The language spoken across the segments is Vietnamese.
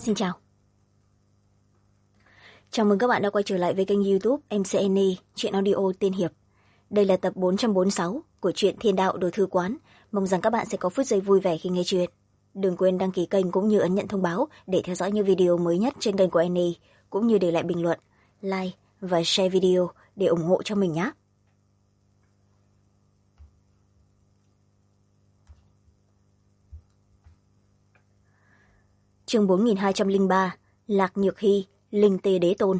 Xin chào. Chào mừng các bạn đã quay trở lại với kênh YouTube MCN Truyện Audio Tiên Hiệp. Đây là tập 446 của truyện Thiên Đạo Đồ Thư Quán. Mong rằng các bạn sẽ có phút giây vui vẻ khi nghe chuyện. Đừng quên đăng ký kênh cũng như ấn nhận thông báo để theo dõi những video mới nhất trên kênh của Annie, cũng như để lại bình luận, like và share video để ủng hộ cho mình nhé. Chương 4203, Lạc Nhược Hy, Linh Tê Đế Tôn.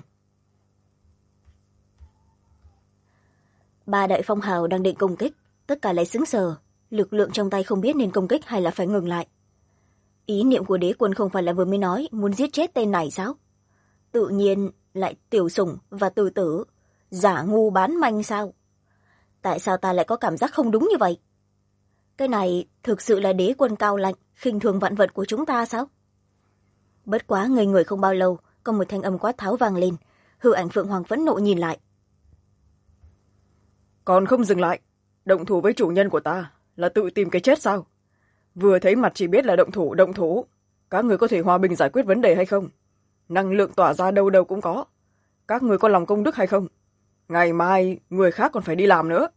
Ba đại phong hào đang định công kích, tất cả lại sững sờ, lực lượng trong tay không biết nên công kích hay là phải ngừng lại. Ý niệm của đế quân không phải là vừa mới nói muốn giết chết tên này sao? Tự nhiên lại tiểu sủng và từ tử, giả ngu bán manh sao? Tại sao ta lại có cảm giác không đúng như vậy? Cái này thực sự là đế quân cao lạnh, khinh thường vạn vật của chúng ta sao? Bất quá ngây người không bao lâu, có một thanh âm quát tháo vang lên. Hư ảnh Phượng Hoàng phẫn nộ nhìn lại. Còn không dừng lại, động thủ với chủ nhân của ta là tự tìm cái chết sao? Vừa thấy mặt chỉ biết là động thủ. Các người có thể hòa bình giải quyết vấn đề hay không? Năng lượng tỏa ra đâu đâu cũng có. Các người có lòng công đức hay không? Ngày mai người khác còn phải đi làm nữa.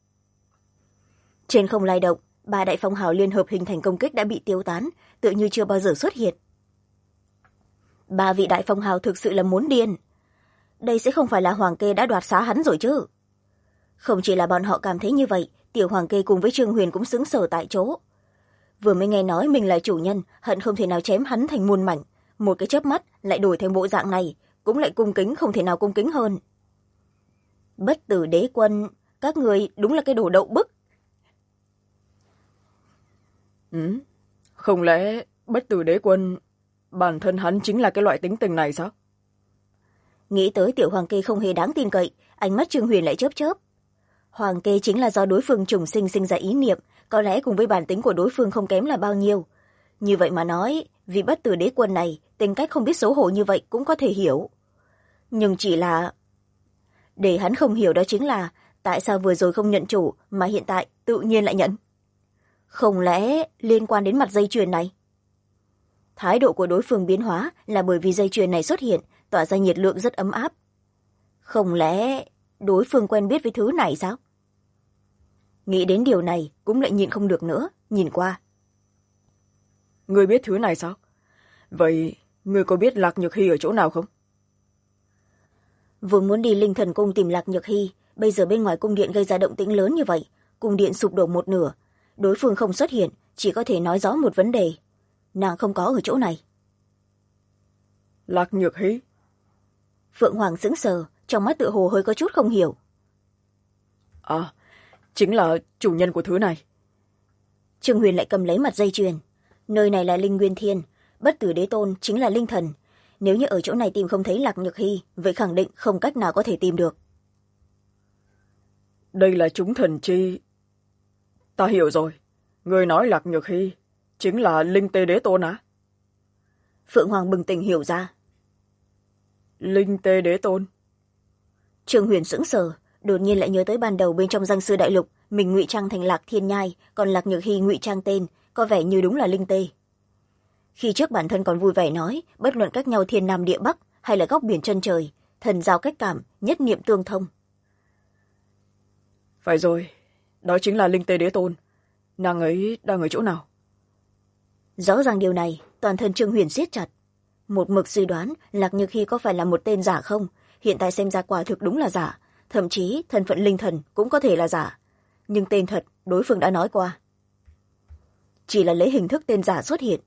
Trên không lay động, ba đại phong hào liên hợp hình thành công kích đã bị tiêu tán, tự như chưa bao giờ xuất hiện. Ba vị đại phong hào thực sự là muốn điên. Đây sẽ không phải là Hoàng Kê đã đoạt xá hắn rồi chứ? Không chỉ là bọn họ cảm thấy như vậy, tiểu Hoàng Kê cùng với Trương Huyền cũng sững sờ tại chỗ. Vừa mới nghe nói mình là chủ nhân, hận không thể nào chém hắn thành muôn mảnh, một cái chớp mắt lại đổi thành bộ dạng này, cũng lại cung kính không thể nào cung kính hơn. Bất tử đế quân, các người đúng là cái đồ đậu bức. Không lẽ bất tử đế quân bản thân hắn chính là cái loại tính tình này sao? Nghĩ tới tiểu Hoàng Kê không hề đáng tin cậy, ánh mắt Trương Huyền lại chớp chớp. Hoàng Kê chính là do đối phương trùng sinh ra ý niệm, có lẽ cùng với bản tính của đối phương không kém là bao nhiêu. Như vậy mà nói, vì bất tử đế quân này, tính cách không biết xấu hổ như vậy cũng có thể hiểu. Nhưng chỉ là... Để hắn không hiểu đó chính là tại sao vừa rồi không nhận chủ mà hiện tại tự nhiên lại nhận. Không lẽ liên quan đến mặt dây chuyền này? Thái độ của đối phương biến hóa là bởi vì dây chuyền này xuất hiện, tỏa ra nhiệt lượng rất ấm áp. Không lẽ đối phương quen biết với thứ này sao? Nghĩ đến điều này cũng lại nhịn không được nữa, nhìn qua. Ngươi biết thứ này sao? Vậy ngươi có biết Lạc Nhược Hy ở chỗ nào không? Vừa muốn đi Linh Thần Cung tìm Lạc Nhược Hy, bây giờ bên ngoài cung điện gây ra động tĩnh lớn như vậy, cung điện sụp đổ một nửa, đối phương không xuất hiện, chỉ có thể nói rõ một vấn đề. Nàng không có ở chỗ này. Lạc Nhược Hy? Phượng Hoàng sững sờ, trong mắt tựa hồ hơi có chút không hiểu. À, chính là chủ nhân của thứ này. Trương Huyền lại cầm lấy mặt dây chuyền. Nơi này là Linh Nguyên Thiên, bất tử đế tôn chính là linh thần. Nếu như ở chỗ này tìm không thấy Lạc Nhược Hy, vậy khẳng định không cách nào có thể tìm được. Đây là chúng thần chi. Ta hiểu rồi. Người nói Lạc Nhược Hy chính là Linh Tê Đế Tôn á? Phượng Hoàng bừng tỉnh hiểu ra. Linh Tê Đế Tôn? Trương Huyền sững sờ, đột nhiên lại nhớ tới ban đầu bên trong Giang Sư Đại Lục, mình ngụy trang thành Lạc Thiên Nhai, còn Lạc Nhược Hy ngụy trang tên, có vẻ như đúng là Linh Tê. Khi trước bản thân còn vui vẻ nói, bất luận cách nhau thiên nam địa bắc hay là góc biển chân trời, thần giao cách cảm, nhất niệm tương thông. Phải rồi, đó chính là Linh Tê Đế Tôn. Nàng ấy đang ở chỗ nào? Rõ ràng điều này, toàn thân Trương Huyền siết chặt. Một mực suy đoán Lạc Nhược Hy có phải là một tên giả không, hiện tại xem ra quả thực đúng là giả, thậm chí thân phận linh thần cũng có thể là giả. Nhưng tên thật đối phương đã nói qua. Chỉ là lấy hình thức tên giả xuất hiện.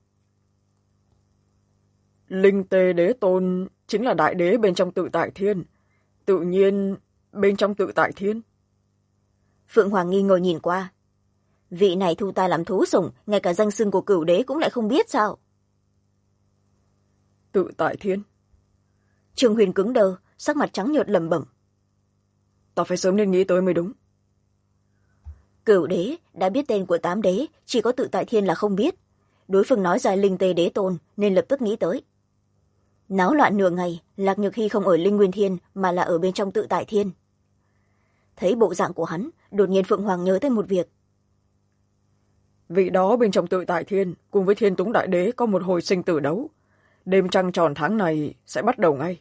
Linh Tê Đế Tôn chính là đại đế bên trong Tự Tại Thiên. Tự nhiên bên trong Tự Tại Thiên. Phượng Hoàng nghi ngờ nhìn qua. Vị này thu ta làm thú sủng, ngay cả danh xưng của cửu đế cũng lại không biết sao? Tự Tại Thiên? Trương Huyền cứng đờ, sắc mặt trắng nhợt lẩm bẩm. Ta phải sớm nên nghĩ tới mới đúng. Cửu đế đã biết tên của 8 đế, chỉ có Tự Tại Thiên là không biết. Đối phương nói ra Linh Tê Đế Tôn nên lập tức nghĩ tới. Náo loạn nửa ngày, Lạc Nhược Hy không ở Linh Nguyên Thiên mà là ở bên trong Tự Tại Thiên. Thấy bộ dạng của hắn, đột nhiên Phượng Hoàng nhớ tới một việc. Vị đó bên trong Tự Tại Thiên cùng với Thiên Túng Đại Đế có một hồi sinh tử đấu. đêm trăng tròn tháng này sẽ bắt đầu ngay.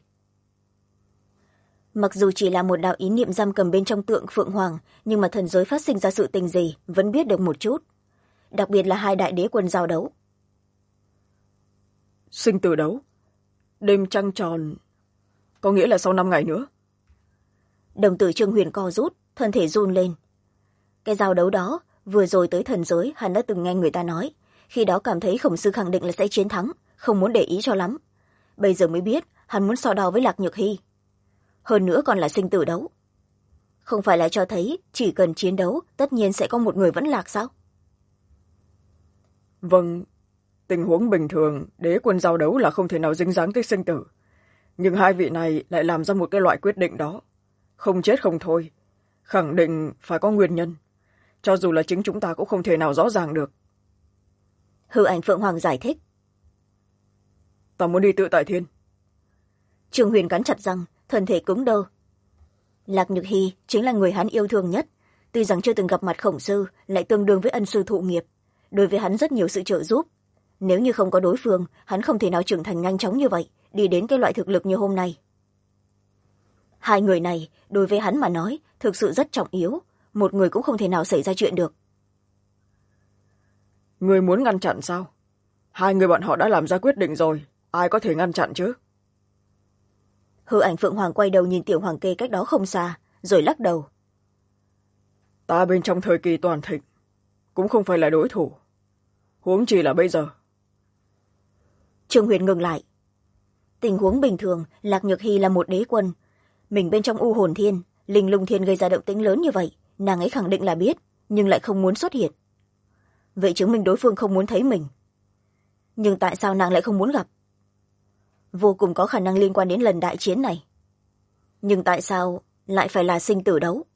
Mặc dù chỉ là một đạo ý niệm giam cầm bên trong tượng phượng hoàng, nhưng mà thần giới phát sinh ra sự tình gì vẫn biết được một chút, đặc biệt là hai đại đế quân giao đấu. Sinh tử đấu, đêm trăng tròn, có nghĩa là sau 5 ngày nữa. Đồng tử Trương Huyền co rút, thân thể run lên. Cái giao đấu đó vừa rồi tới thần giới hắn đã từng nghe người ta nói, khi đó cảm thấy khổng sư khẳng định là sẽ chiến thắng, không muốn để ý cho lắm. Bây giờ mới biết hắn muốn so đo với Lạc Nhược Hy, hơn nữa còn là sinh tử đấu. Không phải là cho thấy chỉ cần chiến đấu tất nhiên sẽ có một người vẫn lạc sao? Vâng, tình huống bình thường đế quân giao đấu là không thể nào dính dáng tới sinh tử, nhưng hai vị này lại làm ra một cái loại quyết định đó, không chết không thôi, khẳng định phải có nguyên nhân, cho dù là chính chúng ta cũng không thể nào rõ ràng được. Hư Ảnh Phượng Hoàng giải thích. Ta muốn đi tự tại thiên. Trương Huyền cắn chặt răng, thân thể cứng đơ. Lạc Nhược Hy chính là người hắn yêu thương nhất, tuy rằng chưa từng gặp mặt khổng sư, lại tương đương với ân sư thụ nghiệp, đối với hắn rất nhiều sự trợ giúp. Nếu như không có đối phương, hắn không thể nào trưởng thành nhanh chóng như vậy, đi đến cái loại thực lực như hôm nay. Hai người này đối với hắn mà nói thực sự rất trọng yếu, một người cũng không thể nào xảy ra chuyện được. Người muốn ngăn chặn sao? Hai người bọn họ đã làm ra quyết định rồi, ai có thể ngăn chặn chứ? Hư Ảnh Phượng Hoàng quay đầu nhìn Tiểu Hoàng Kê cách đó không xa, rồi lắc đầu. Ta bên trong thời kỳ toàn thịnh cũng không phải là đối thủ, huống chi là bây giờ. Trương Huyền ngừng lại. Tình huống bình thường, Lạc Nhược Hy là một đế quân, mình bên trong U Hồn Thiên, Linh Lung Thiên gây ra động tĩnh lớn như vậy, nàng ấy khẳng định là biết, nhưng lại không muốn xuất hiện. Vậy chứng minh đối phương không muốn thấy mình. Nhưng tại sao nàng lại không muốn gặp? Vô cùng có khả năng liên quan đến lần đại chiến này. Nhưng tại sao lại phải là sinh tử đấu?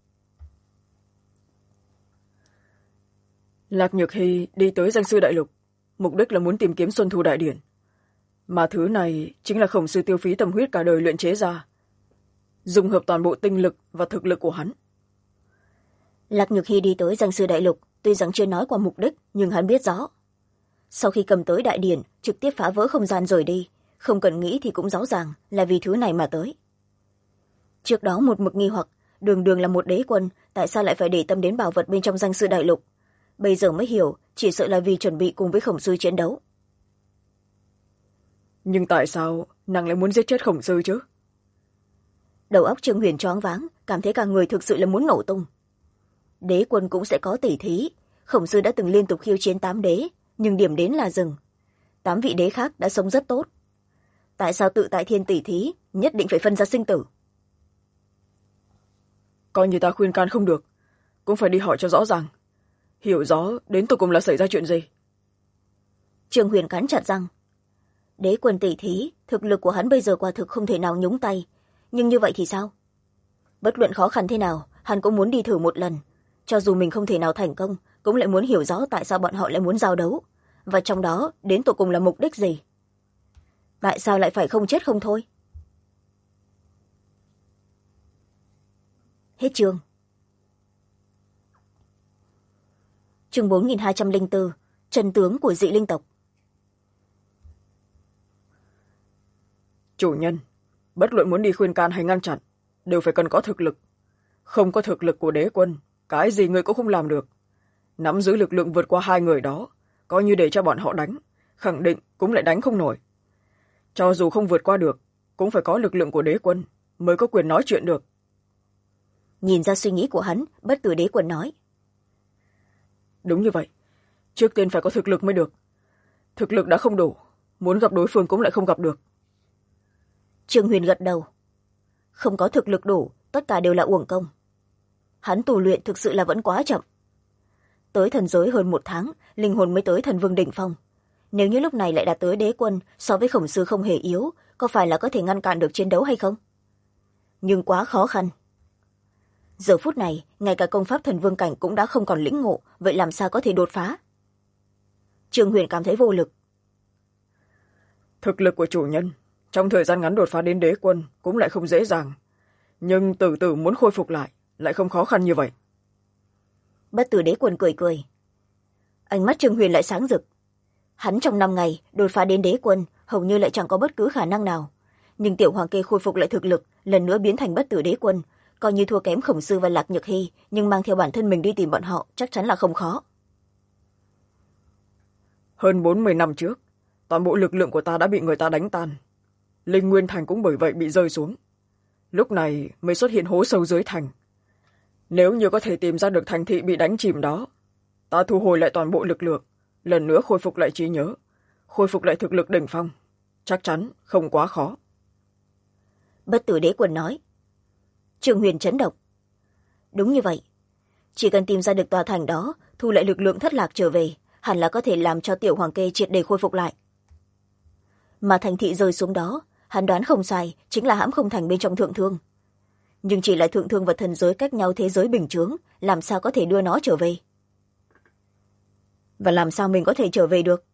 Lạc Nhược Hy đi tới danh sư đại lục, mục đích là muốn tìm kiếm Xuân Thu Đại Điển. Mà thứ này chính là khổng sư tiêu phí tâm huyết cả đời luyện chế ra, dùng hợp toàn bộ tinh lực và thực lực của hắn. Lạc Nhược Hy đi tới danh sư đại lục, tuy rằng chưa nói qua mục đích, nhưng hắn biết rõ. Sau khi cầm tới đại điển, trực tiếp phá vỡ không gian rời đi, không cần nghĩ thì cũng rõ ràng là vì thứ này mà tới. Trước đó một mực nghi hoặc, đường đường là một đế quân, tại sao lại phải để tâm đến bảo vật bên trong danh sư đại lục? Bây giờ mới hiểu, chỉ sợ là vì chuẩn bị cùng với khổng sư chiến đấu. Nhưng tại sao nàng lại muốn giết chết khổng sư chứ? Đầu óc Trương Huyền choáng váng, cảm thấy cả người thực sự là muốn nổ tung. Đế quân cũng sẽ có tỉ thí, khổng sư đã từng liên tục khiêu chiến 8 đế, nhưng điểm đến là dừng. 8 vị đế khác đã sống rất tốt. Tại sao tự tại thiên tỉ thí nhất định phải phân ra sinh tử? Coi như ta khuyên can không được, cũng phải đi hỏi cho rõ ràng, hiểu rõ đến tột cùng là xảy ra chuyện gì. Trương Huyền cắn chặt răng. Đế quân tỉ thí, thực lực của hắn bây giờ quả thực không thể nào nhúng tay, nhưng như vậy thì sao? Bất luận khó khăn thế nào, hắn cũng muốn đi thử một lần, cho dù mình không thể nào thành công, cũng lại muốn hiểu rõ tại sao bọn họ lại muốn giao đấu, và trong đó đến tột cùng là mục đích gì. Tại sao lại phải không chết không thôi? Hết chương. Chương 4204, chân tướng của dị linh tộc. Chủ nhân, bất luận muốn đi khuyên can hay ngăn chặn, đều phải cần có thực lực. Không có thực lực của đế quân, cái gì người cũng không làm được. Nắm giữ lực lượng vượt qua hai người đó, coi như để cho bọn họ đánh, khẳng định cũng lại đánh không nổi. Cho dù không vượt qua được, cũng phải có lực lượng của đế quân, mới có quyền nói chuyện được. Nhìn ra suy nghĩ của hắn, Bất Tử Đế Quân nói. Đúng như vậy, trước tiên phải có thực lực mới được. Thực lực đã không đủ, muốn gặp đối phương cũng lại không gặp được. Trương Huyền gật đầu. Không có thực lực đủ, tất cả đều là uổng công. Hắn tu luyện thực sự là vẫn quá chậm. Tới thần giới hơn 1 tháng, linh hồn mới tới thần vương đỉnh phong. Nếu như lúc này lại đạt tới đế quân, so với khổng sư không hề yếu, có phải là có thể ngăn cản được chiến đấu hay không? Nhưng quá khó khăn. Giờ phút này, ngay cả công pháp thần vương cảnh cũng đã không còn lĩnh ngộ, vậy làm sao có thể đột phá? Trương Huyền cảm thấy vô lực. Thực lực của chủ nhân, trong thời gian ngắn đột phá đến đế quân cũng lại không dễ dàng. Nhưng từ từ muốn khôi phục lại không khó khăn như vậy. Bất Tử Đế Quân cười cười. Ánh mắt Trương Huyền lại sáng rực. Hắn trong 5 ngày đột phá đến đế quân, hầu như lại chẳng có bất cứ khả năng nào, nhưng tiểu hoàng kê khôi phục lại thực lực, lần nữa biến thành bất tử đế quân, coi như thua kém khổng sư và lạc nhược hy, nhưng mang theo bản thân mình đi tìm bọn họ chắc chắn là không khó. Hơn 40 năm trước, toàn bộ lực lượng của ta đã bị người ta đánh tan, linh nguyên thành cũng bởi vậy bị rơi xuống, lúc này mới xuất hiện hố sâu dưới thành. Nếu như có thể tìm ra được thành thị bị đánh chìm đó, ta thu hồi lại toàn bộ lực lượng, lần nữa khôi phục lại trí nhớ, khôi phục lại thực lực đỉnh phong, chắc chắn không quá khó. Bất tử đế quân nói. Trương Huyền chấn động. Đúng như vậy, chỉ cần tìm ra được tòa thành đó, thu lại lực lượng thất lạc trở về, hẳn là có thể làm cho tiểu hoàng kê triệt để khôi phục lại. Mà thành thị rơi xuống đó, hắn đoán không sai, chính là hãm không thành bên trong thượng thương. Nhưng chỉ là thượng thương và thần giới cách nhau thế giới bình chướng, làm sao có thể đưa nó trở về? Và làm sao mình có thể trở về được?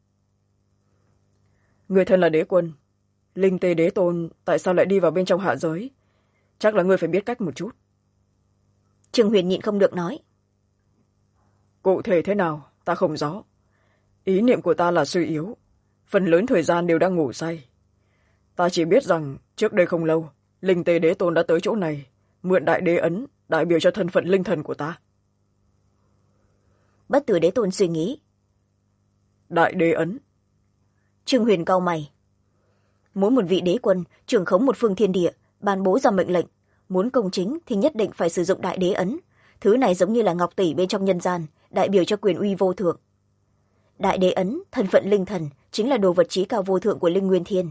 Người thân là đế quân, linh tê đế tôn tại sao lại đi vào bên trong hạ giới? Chắc là ngươi phải biết cách một chút. Trương Huyền nhịn không được nói. Cụ thể thế nào ta không rõ, ý niệm của ta là suy yếu, phần lớn thời gian đều đang ngủ say. Ta chỉ biết rằng trước đây không lâu, linh tê đế tôn đã tới chỗ này, mượn đại đế ấn đại biểu cho thân phận linh thần của ta. Bất tử đế tôn suy nghĩ. Đại đế ấn? Trương Huyền cau mày. Mỗi một vị đế quân trưởng khống một phương thiên địa, ban bố ra mệnh lệnh, muốn công chính thì nhất định phải sử dụng đại đế ấn. Thứ này giống như là ngọc tỷ bên trong nhân gian, đại biểu cho quyền uy vô thượng. Đại đế ấn, thân phận linh thần, chính là đồ vật trí cao vô thượng của linh nguyên thiên.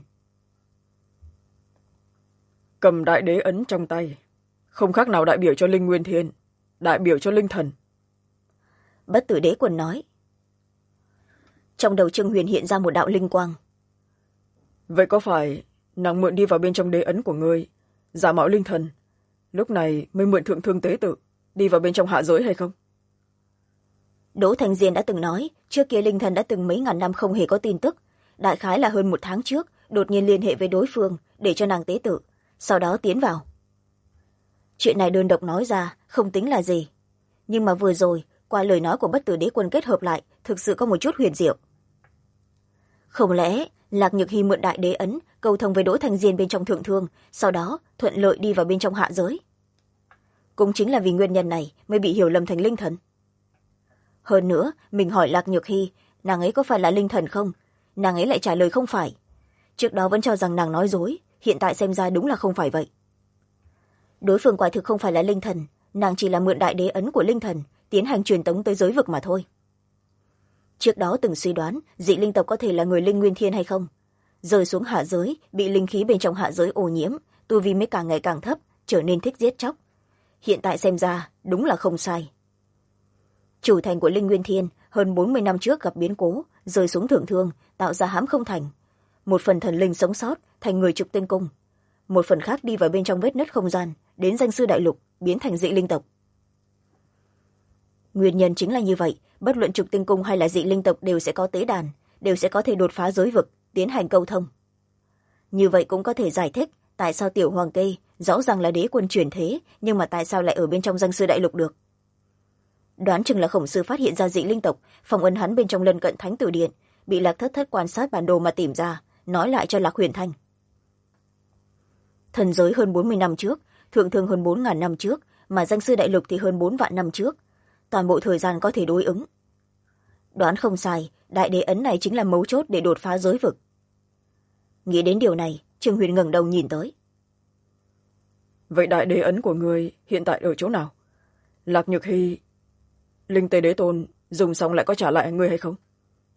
Cầm đại đế ấn trong tay, không khác nào đại biểu cho linh nguyên thiên, đại biểu cho linh thần. Bất tử đế quân nói. Trong đầu Trương Huyền hiện ra một đạo linh quang. Vậy có phải nàng mượn đi vào bên trong đế ấn của ngươi, giả mạo linh thần, lúc này mới mượn thượng thương tế tự đi vào bên trong hạ giới hay không? Đỗ Thành Diên đã từng nói, trước kia linh thần đã từng mấy ngàn năm không hề có tin tức, đại khái là hơn 1 tháng trước đột nhiên liên hệ với đối phương để cho nàng tế tự, sau đó tiến vào. Chuyện này đơn độc nói ra không tính là gì, nhưng mà vừa rồi qua lời nói của bất tử đế quân kết hợp lại, thực sự có một chút huyền diệu. Không lẽ Lạc Nhược Hy mượn đại đế ấn cầu thông với Đỗ Thành Diên bên trong thượng thương, sau đó thuận lợi đi vào bên trong hạ giới? Cũng chính là vì nguyên nhân này mới bị hiểu lầm thành linh thần. Hơn nữa, mình hỏi Lạc Nhược Hy, nàng ấy có phải là linh thần không? Nàng ấy lại trả lời không phải. Trước đó vẫn cho rằng nàng nói dối, hiện tại xem ra đúng là không phải vậy. Đối phương quả thực không phải là linh thần, nàng chỉ là mượn đại đế ấn của linh thần, tiến hành truyền tống tới giới vực mà thôi. Trước đó từng suy đoán dị linh tộc có thể là người linh nguyên thiên hay không. Rơi xuống hạ giới, bị linh khí bên trong hạ giới ô nhiễm, tu vi mới càng ngày càng thấp, trở nên thích giết chóc. Hiện tại xem ra, đúng là không sai. Chủ thành của linh nguyên thiên hơn 40 năm trước gặp biến cố, rơi xuống thượng thương, tạo ra hãm không thành. Một phần thần linh sống sót, thành người trục tinh cung. Một phần khác đi vào bên trong vết nứt không gian, đến danh sư đại lục, biến thành dị linh tộc. Nguyên nhân chính là như vậy, bất luận trục tinh cung hay là dị linh tộc đều sẽ có tế đàn, đều sẽ có thể đột phá giới vực, tiến hành câu thông. Như vậy cũng có thể giải thích tại sao tiểu hoàng kê rõ ràng là đế quân chuyển thế, nhưng mà tại sao lại ở bên trong danh sư đại lục được. Đoán chừng là khổng sư phát hiện ra dị linh tộc, phong ấn hắn bên trong lân cận thánh tử điện, bị Lạc Thất Thất quan sát bản đồ mà tìm ra, nói lại cho Lạc Huyền Thanh. Thần giới hơn 40 năm trước, thượng thương hơn 4.000 năm trước, mà danh sư đại lục thì hơn 4 vạn năm trước. Toàn bộ thời gian có thể đối ứng. Đoán không sai, đại đế ấn này chính là mấu chốt để đột phá giới vực. Nghĩ đến điều này, Trương Huyền ngẩng đầu nhìn tới. Vậy đại đế ấn của người hiện tại ở chỗ nào? Lạc Nhược Hy, linh tê đế tôn dùng xong lại có trả lại người hay không?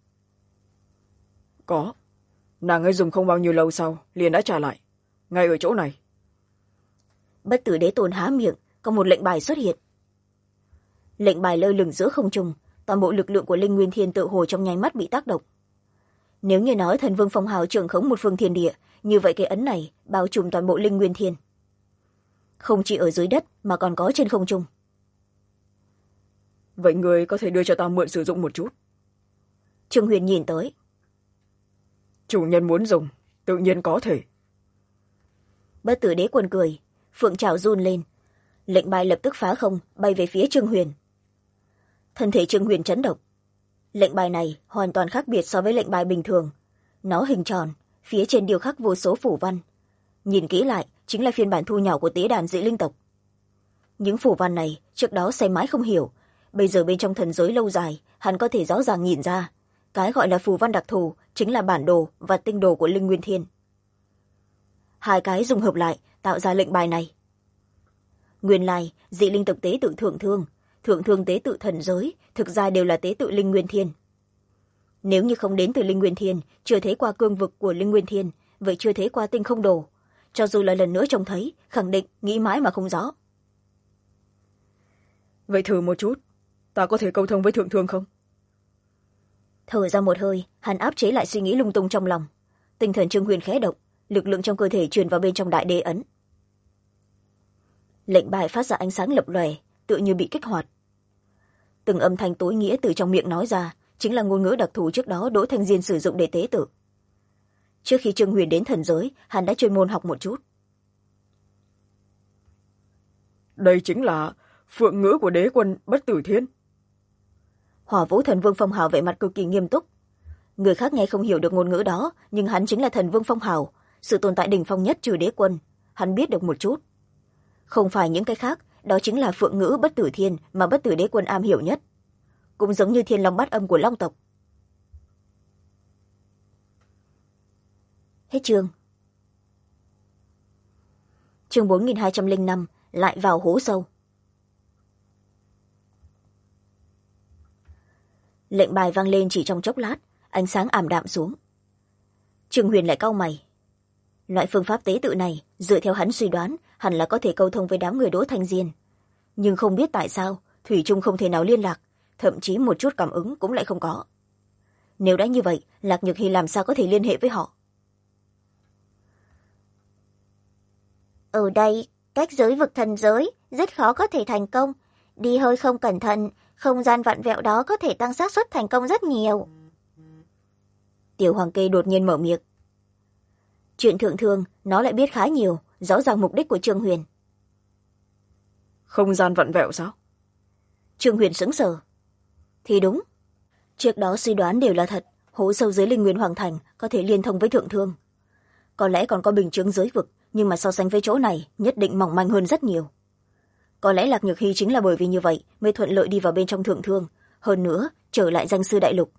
Có. Nàng ấy dùng không bao nhiêu lâu sau liền đã trả lại, ngay ở chỗ này. Bất tử đế tôn há miệng, có một lệnh bài xuất hiện. Lệnh bài lơ lửng giữa không trung, toàn bộ lực lượng của linh nguyên thiên tự hồ trong nháy mắt bị tác động. Nếu như nói thần vương phong hào trưởng khống một phương thiên địa, như vậy cái ấn này bao trùm toàn bộ linh nguyên thiên, không chỉ ở dưới đất mà còn có trên không trung. Vậy người có thể đưa cho ta mượn sử dụng một chút? Trương Huyền nhìn tới. Chủ nhân muốn dùng, tự nhiên có thể. Bất tử đế quân cười, phượng trảo run lên, lệnh bài lập tức phá không bay về phía Trương Huyền. Thân thể Trương Huyền chấn động. Lệnh bài này hoàn toàn khác biệt so với lệnh bài bình thường, nó hình tròn, phía trên điêu khắc vô số phủ văn. Nhìn kỹ lại chính là phiên bản thu nhỏ của tế đàn dị linh tộc. Những phủ văn này trước đó xem mãi không hiểu, bây giờ bên trong thần giới lâu dài hắn có thể rõ ràng nhìn ra. Cái gọi là phù văn đặc thù chính là bản đồ và tinh đồ của linh nguyên thiên. Hai cái dùng hợp lại tạo ra lệnh bài này. Nguyên lai dị linh tộc tế tự thượng thương tế tự thần giới thực ra đều là tế tự linh nguyên thiên. Nếu như không đến từ linh nguyên thiên, chưa thấy qua cương vực của linh nguyên thiên, vậy chưa thấy qua tinh không đồ. Cho dù là lần nữa trông thấy, khẳng định nghĩ mãi mà không rõ. Vậy thử một chút, ta có thể câu thông với thượng thương không? Thở ra một hơi, hắn áp chế lại suy nghĩ lung tung trong lòng. Tinh thần Trương Huyền khẽ động, lực lượng trong cơ thể truyền vào bên trong đại đế ấn. Lệnh bài phát ra ánh sáng lập lòe, tựa như bị kích hoạt. Từng âm thanh tối nghĩa từ trong miệng nói ra chính là ngôn ngữ đặc thù trước đó Đỗ Thanh Diên sử dụng để tế tự. Trước khi Trương Huyền đến thần giới, hắn đã chuyên môn học một chút. Đây chính là phượng ngữ của đế quân Bất Tử Thiên. Hỏa Vũ Thần Vương Phong Hào vẻ mặt cực kỳ nghiêm túc. Người khác nghe không hiểu được ngôn ngữ đó, nhưng hắn chính là Thần Vương Phong Hào, sự tồn tại đỉnh phong nhất trừ đế quân, hắn biết được một chút. Không phải những cái khác, đó chính là phượng ngữ Bất Tử Thiên mà Bất Tử Đế quân am hiểu nhất. Cũng giống như Thiên Long Bát Âm của Long tộc. Hết chương. Chương 4205 lại vào hố sâu. Lệnh bài vang lên chỉ trong chốc lát, ánh sáng ảm đạm xuống. Trương Huyền lại cau mày. Loại phương pháp tế tự này, dựa theo hắn suy đoán, hẳn là có thể câu thông với đám người Đỗ Thanh Diên. Nhưng không biết tại sao, thủy chung không thể nào liên lạc, thậm chí một chút cảm ứng cũng lại không có. Nếu đã như vậy, Lạc Nhược Hy làm sao có thể liên hệ với họ? Ở đây, cách giới vực thần giới, rất khó có thể thành công. Đi hơi không cẩn thận, không gian vặn vẹo đó có thể tăng xác suất thành công rất nhiều. Tiểu Hoàng Kê đột nhiên mở miệng. Chuyện thượng thương, nó lại biết khá nhiều, rõ ràng mục đích của Trương Huyền. Không gian vặn vẹo sao? Trương Huyền sững sờ. Thì đúng. Trước đó suy đoán đều là thật, hố sâu dưới linh nguyên hoàng thành có thể liên thông với thượng thương. Có lẽ còn có bình chướng giới vực, nhưng mà so sánh với chỗ này nhất định mỏng manh hơn rất nhiều. Có lẽ Lạc Nhược Hy chính là bởi vì như vậy mới thuận lợi đi vào bên trong thượng thương, hơn nữa trở lại danh sư đại lục.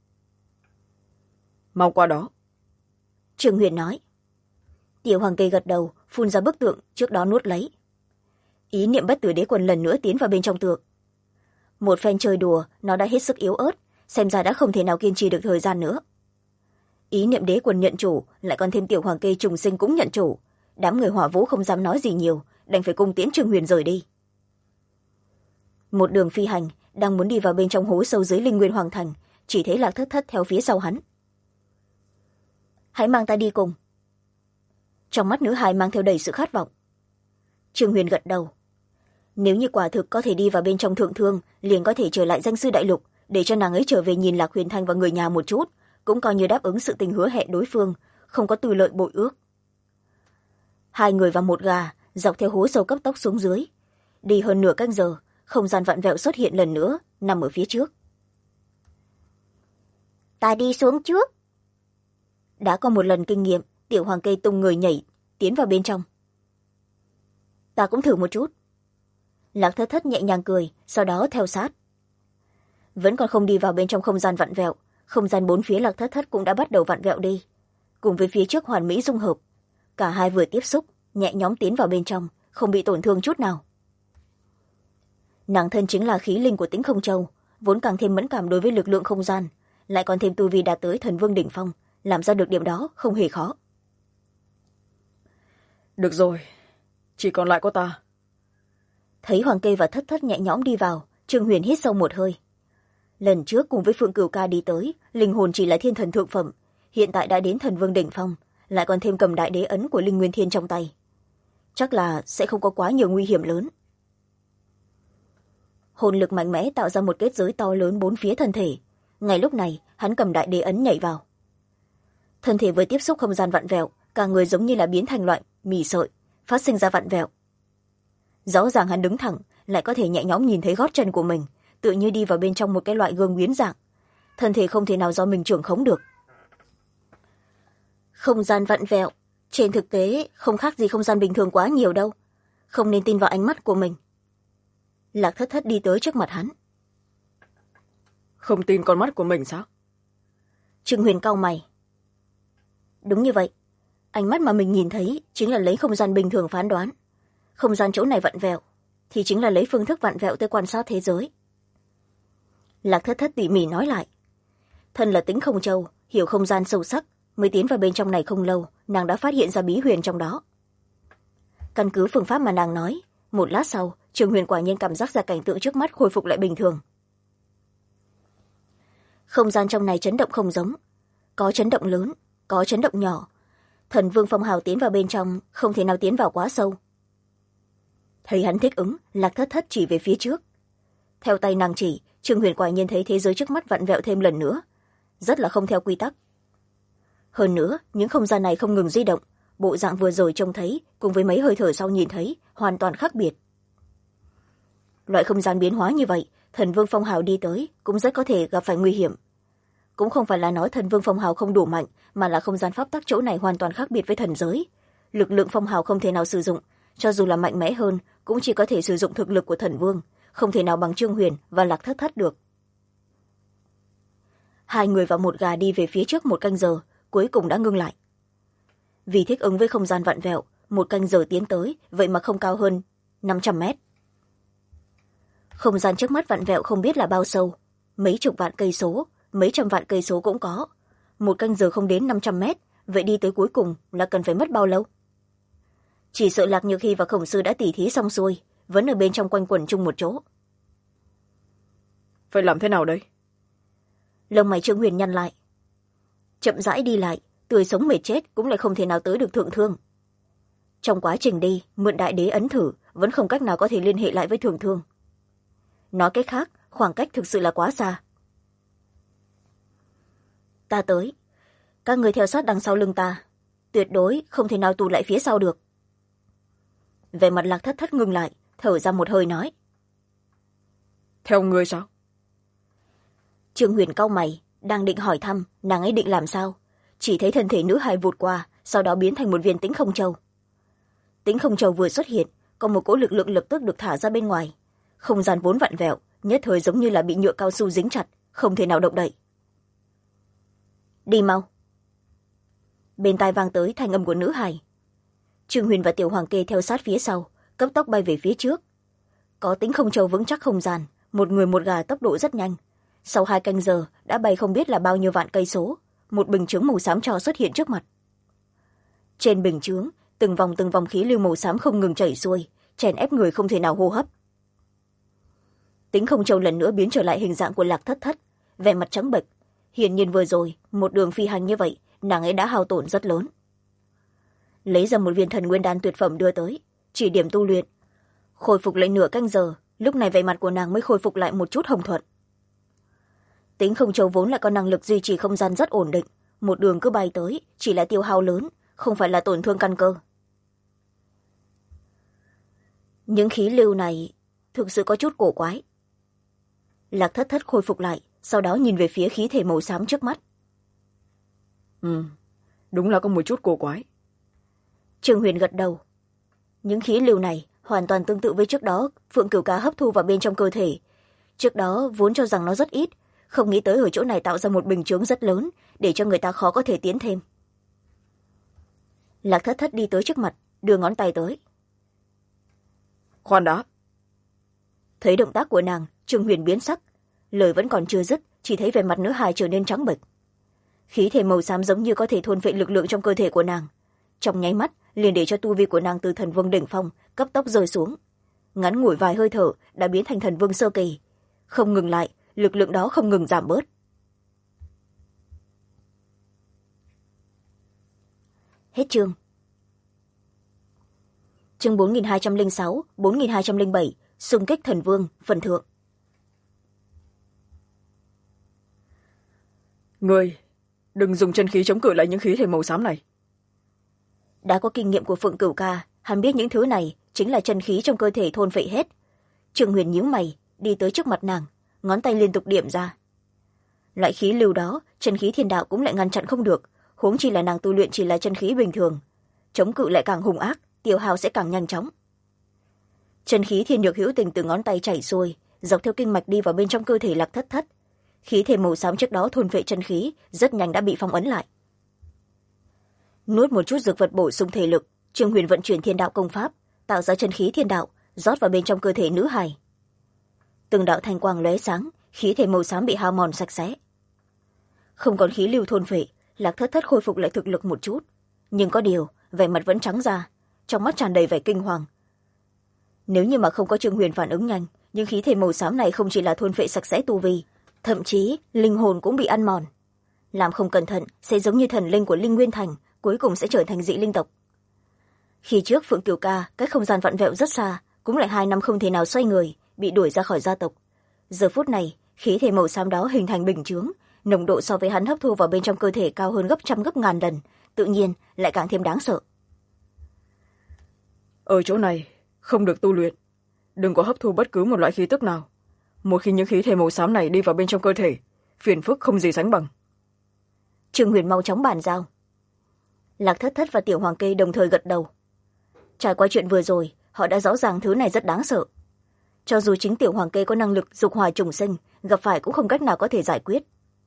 Mau qua đó. Trương Huyền nói. Tiểu Hoàng Kê gật đầu, phun ra bức tượng trước đó nuốt lấy. Ý niệm Bất Tử Đế quân lần nữa tiến vào bên trong tượng. Một phen chơi đùa, nó đã hết sức yếu ớt, xem ra đã không thể nào kiên trì được thời gian nữa. Ý niệm đế quân nhận chủ, lại còn thêm Tiểu Hoàng Kê trùng sinh cũng nhận chủ. Đám người Hỏa Vũ không dám nói gì nhiều, đành phải cung tiễn Trương Huyền rời đi. Một đường phi hành, đang muốn đi vào bên trong hố sâu dưới linh nguyên hoàng thành, chỉ thấy Lạc Thất Thất theo phía sau hắn. Hãy mang ta đi cùng. Trong mắt nữ hài mang theo đầy sự khát vọng. Trương Huyền gật đầu. Nếu như quả thực có thể đi vào bên trong thượng thương, liền có thể trở lại danh sư đại lục, để cho nàng ấy trở về nhìn Lạc Huyền Thanh và người nhà một chút, cũng coi như đáp ứng sự tình hứa hẹn đối phương, không có tư lợi bội ước. Hai người và một gà dọc theo hố sâu cấp tốc xuống dưới. Đi hơn nửa canh giờ, không gian vặn vẹo xuất hiện lần nữa, nằm ở phía trước. Ta đi xuống trước. Đã có một lần kinh nghiệm, Tiểu Hoàng Kê tung người nhảy, tiến vào bên trong. Ta cũng thử một chút. Lạc Thất Thất nhẹ nhàng cười, sau đó theo sát. Vẫn còn không đi vào bên trong không gian vặn vẹo, không gian bốn phía Lạc Thất Thất cũng đã bắt đầu vặn vẹo đi. Cùng với phía trước hoàn mỹ dung hợp. Cả hai vừa tiếp xúc, nhẹ nhõm tiến vào bên trong, không bị tổn thương chút nào. Nàng thân chính là khí linh của Tĩnh Không Châu, vốn càng thêm mẫn cảm đối với lực lượng không gian, lại còn thêm tu vi đạt tới thần vương đỉnh phong, làm ra được điểm đó không hề khó. Được rồi, chỉ còn lại có ta. Thấy Hoàng Kê và Thất Thất nhẹ nhõm đi vào, Trương Huyền hít sâu một hơi. Lần trước cùng với Phượng Cửu Ca đi tới, linh hồn chỉ là thiên thần thượng phẩm, hiện tại đã đến thần vương đỉnh phong, lại còn thêm cầm đại đế ấn của linh nguyên thiên trong tay. Chắc là sẽ không có quá nhiều nguy hiểm lớn. Hồn lực mạnh mẽ tạo ra một kết giới to lớn bốn phía thân thể. Ngay lúc này, hắn cầm đại đế ấn nhảy vào. Thân thể vừa tiếp xúc không gian vặn vẹo, cả người giống như là biến thành loại mì sợi, phát sinh ra vặn vẹo. Rõ ràng hắn đứng thẳng, lại có thể nhẹ nhõm nhìn thấy gót chân của mình, tựa như đi vào bên trong một cái loại gương biến dạng. Thân thể không thể nào do mình trưởng khống được. Không gian vặn vẹo, trên thực tế không khác gì không gian bình thường quá nhiều đâu. Không nên tin vào ánh mắt của mình. Lạc Thất Thất đi tới trước mặt hắn. Không tin con mắt của mình sao? Trương Huyền cau mày. Đúng như vậy, ánh mắt mà mình nhìn thấy chính là lấy không gian bình thường phán đoán. Không gian chỗ này vặn vẹo thì chính là lấy phương thức vặn vẹo tới quan sát thế giới. Lạc Thất Thất tỉ mỉ nói lại. Thân là Tính Không Châu, hiểu không gian sâu sắc, mới tiến vào bên trong này không lâu, nàng đã phát hiện ra bí huyền trong đó. Căn cứ phương pháp mà nàng nói, một lát sau, Trương Huyền quả nhiên cảm giác ra cảnh tượng trước mắt khôi phục lại bình thường. Không gian trong này chấn động không giống, có chấn động lớn, có chấn động nhỏ. Thần Vương Phong Hào tiến vào bên trong không thể nào tiến vào quá sâu. Thấy hắn thích ứng, Lạc Thất Thất chỉ về phía trước. Theo tay nàng chỉ, Trương Huyền quả nhiên thấy thế giới trước mắt vặn vẹo thêm lần nữa, rất là không theo quy tắc. Hơn nữa, những không gian này không ngừng di động, bộ dạng vừa rồi trông thấy cùng với mấy hơi thở sau nhìn thấy hoàn toàn khác biệt. Loại không gian biến hóa như vậy, Thần Vương Phong Hào đi tới cũng rất có thể gặp phải nguy hiểm. Cũng không phải là nói Thần Vương Phong Hào không đủ mạnh, mà là không gian pháp tắc chỗ này hoàn toàn khác biệt với thần giới. Lực lượng Phong Hào không thể nào sử dụng, cho dù là mạnh mẽ hơn cũng chỉ có thể sử dụng thực lực của Thần Vương, không thể nào bằng Trương Huyền và Lạc Thất Thất được. Hai người và một gà đi về phía trước một canh giờ, cuối cùng đã ngưng lại. Vì thích ứng với không gian vặn vẹo, một canh giờ tiến tới, vậy mà không cao hơn 500 mét. Không gian trước mắt vặn vẹo không biết là bao sâu, mấy chục vạn cây số, mấy trăm vạn cây số cũng có. Một canh giờ không đến 500 mét, vậy đi tới cuối cùng là cần phải mất bao lâu? Chỉ sợ Lạc Nhược Hy và Khổng Sư đã tỉ thí xong xuôi, vẫn ở bên trong quanh quẩn chung một chỗ. Phải làm thế nào đây? Lông mày Trương Huyền nhăn lại. Chậm rãi đi lại, tươi sống mệt chết cũng lại không thể nào tới được Thượng Thương. Trong quá trình đi, mượn Đại Đế ấn thử vẫn không cách nào có thể liên hệ lại với Thượng Thương. Nói cách khác, khoảng cách thực sự là quá xa. Ta tới, các người theo sát đằng sau lưng ta, tuyệt đối không thể nào tụt lại phía sau được. Về mặt Lạc Thất Thất ngừng lại, thở ra một hơi nói. Theo ngươi sao? Trương Huyền cau mày, đang định hỏi thăm nàng ấy định làm sao, chỉ thấy thân thể nữ hài vụt qua, sau đó biến thành một viên Tĩnh Không Châu. Tĩnh Không Châu vừa xuất hiện, có một cỗ lực lượng lập tức được thả ra bên ngoài. Không gian vốn vặn vẹo, nhất thời giống như là bị nhựa cao su dính chặt, không thể nào động đậy. Đi mau. Bên tai vang tới thanh âm của nữ hài. Trương Huyền và Tiểu Hoàng Kê theo sát phía sau, cấp tốc bay về phía trước. Có Tĩnh Không Châu vững chắc không gian, một người một gà tốc độ rất nhanh. Sau 2 canh giờ đã bay không biết là bao nhiêu vạn cây số, một bình chướng màu xám tro xuất hiện trước mặt. Trên bình chướng, từng vòng khí lưu màu xám không ngừng chảy xuôi, chèn ép người không thể nào hô hấp. Tĩnh Không Châu lần nữa biến trở lại hình dạng của Lạc Thất Thất, vẻ mặt trắng bệch. Hiển nhiên vừa rồi một đường phi hành như vậy, nàng ấy đã hao tổn rất lớn. Lấy ra một viên thần nguyên đan tuyệt phẩm đưa tới, chỉ điểm tu luyện. Khôi phục lại nửa canh giờ, lúc này vẻ mặt của nàng mới khôi phục lại một chút hồng thuận. Tĩnh Không Châu vốn là có năng lực duy trì không gian rất ổn định, một đường cứ bay tới, chỉ là tiêu hao lớn, không phải là tổn thương căn cơ. Những khí lưu này thực sự có chút cổ quái. Lạc Thất Thất khôi phục lại, sau đó nhìn về phía khí thể màu xám trước mắt. Đúng là có một chút cổ quái. Trương Huyền gật đầu. Những khí lưu này hoàn toàn tương tự với trước đó Phượng Cửu Cá hấp thu vào bên trong cơ thể. Trước đó vốn cho rằng nó rất ít, không nghĩ tới ở chỗ này tạo ra một bình chướng rất lớn, để cho người ta khó có thể tiến thêm. Lạc Thất Thất đi tới trước mặt, đưa ngón tay tới. Khoan đã. Thấy động tác của nàng, Trương Huyền biến sắc. Lời vẫn còn chưa dứt, chỉ thấy vẻ mặt nữ hài trở nên trắng bệch. Khí thể màu xám giống như có thể thôn phệ lực lượng trong cơ thể của nàng. Trong nháy mắt, liền để cho tu vi của nàng từ thần vương đỉnh phong cấp tốc rơi xuống. Ngắn ngủi vài hơi thở đã biến thành thần vương sơ kỳ. Không ngừng lại, lực lượng đó không ngừng giảm bớt. Hết chương. Chương 4206, 4207, xung kích thần vương, phần thượng. Ngươi, đừng dùng chân khí chống cự lại những khí thể màu xám này. Đã có kinh nghiệm của Phượng Cửu Ca, hắn biết những thứ này chính là chân khí trong cơ thể thôn phệ hết. Trương Huyền nhíu mày, đi tới trước mặt nàng, ngón tay liên tục điểm ra. Loại khí lưu đó, chân khí thiên đạo cũng lại ngăn chặn không được, huống chi là nàng tu luyện chỉ là chân khí bình thường, chống cự lại càng hung ác, tiêu hao sẽ càng nhanh chóng. Chân khí thiên nhược hữu tình từ ngón tay chảy xuôi, dọc theo kinh mạch đi vào bên trong cơ thể Lạc Thất Thất. Khí thể màu xám trước đó thôn phệ chân khí rất nhanh đã bị phong ấn lại. Nuốt một chút dược vật bổ sung thể lực, Trương Huyền vận chuyển thiên đạo công pháp, tạo ra chân khí thiên đạo, rót vào bên trong cơ thể nữ hài. Từng đạo thanh quang lóe sáng, khí thể màu xám bị hao mòn sạch sẽ. Không còn khí lưu thôn phệ, Lạc Thất Thất khôi phục lại thực lực một chút, nhưng có điều vẻ mặt vẫn trắng ra, trong mắt tràn đầy vẻ kinh hoàng. Nếu như mà không có Trương Huyền phản ứng nhanh, nhưng khí thể màu xám này không chỉ là thôn phệ sạch sẽ tu vi, thậm chí linh hồn cũng bị ăn mòn. Làm không cẩn thận sẽ giống như thần linh của Linh Nguyên Thành, cuối cùng sẽ trở thành dị linh tộc. Khi trước Phượng Kiều Ca cách không gian vặn vẹo rất xa, cũng lại 2 năm không thể nào xoay người, bị đuổi ra khỏi gia tộc. Giờ phút này khí thể màu xám đó hình thành bình chướng, nồng độ so với hắn hấp thu vào bên trong cơ thể cao hơn gấp trăm gấp ngàn lần, tự nhiên lại càng thêm đáng sợ. Ở chỗ này không được tu luyện, đừng có hấp thu bất cứ một loại khí tức nào. Một khi những khí thể màu xám này đi vào bên trong cơ thể, phiền phức không gì sánh bằng. Trương Huyền mau chóng bàn giao. Lạc Thất Thất và Tiểu Hoàng Kê đồng thời gật đầu. Trải qua chuyện vừa rồi, họ đã rõ ràng thứ này rất đáng sợ. Cho dù chính Tiểu Hoàng Kê có năng lực dục hỏa trùng sinh, gặp phải cũng không cách nào có thể giải quyết.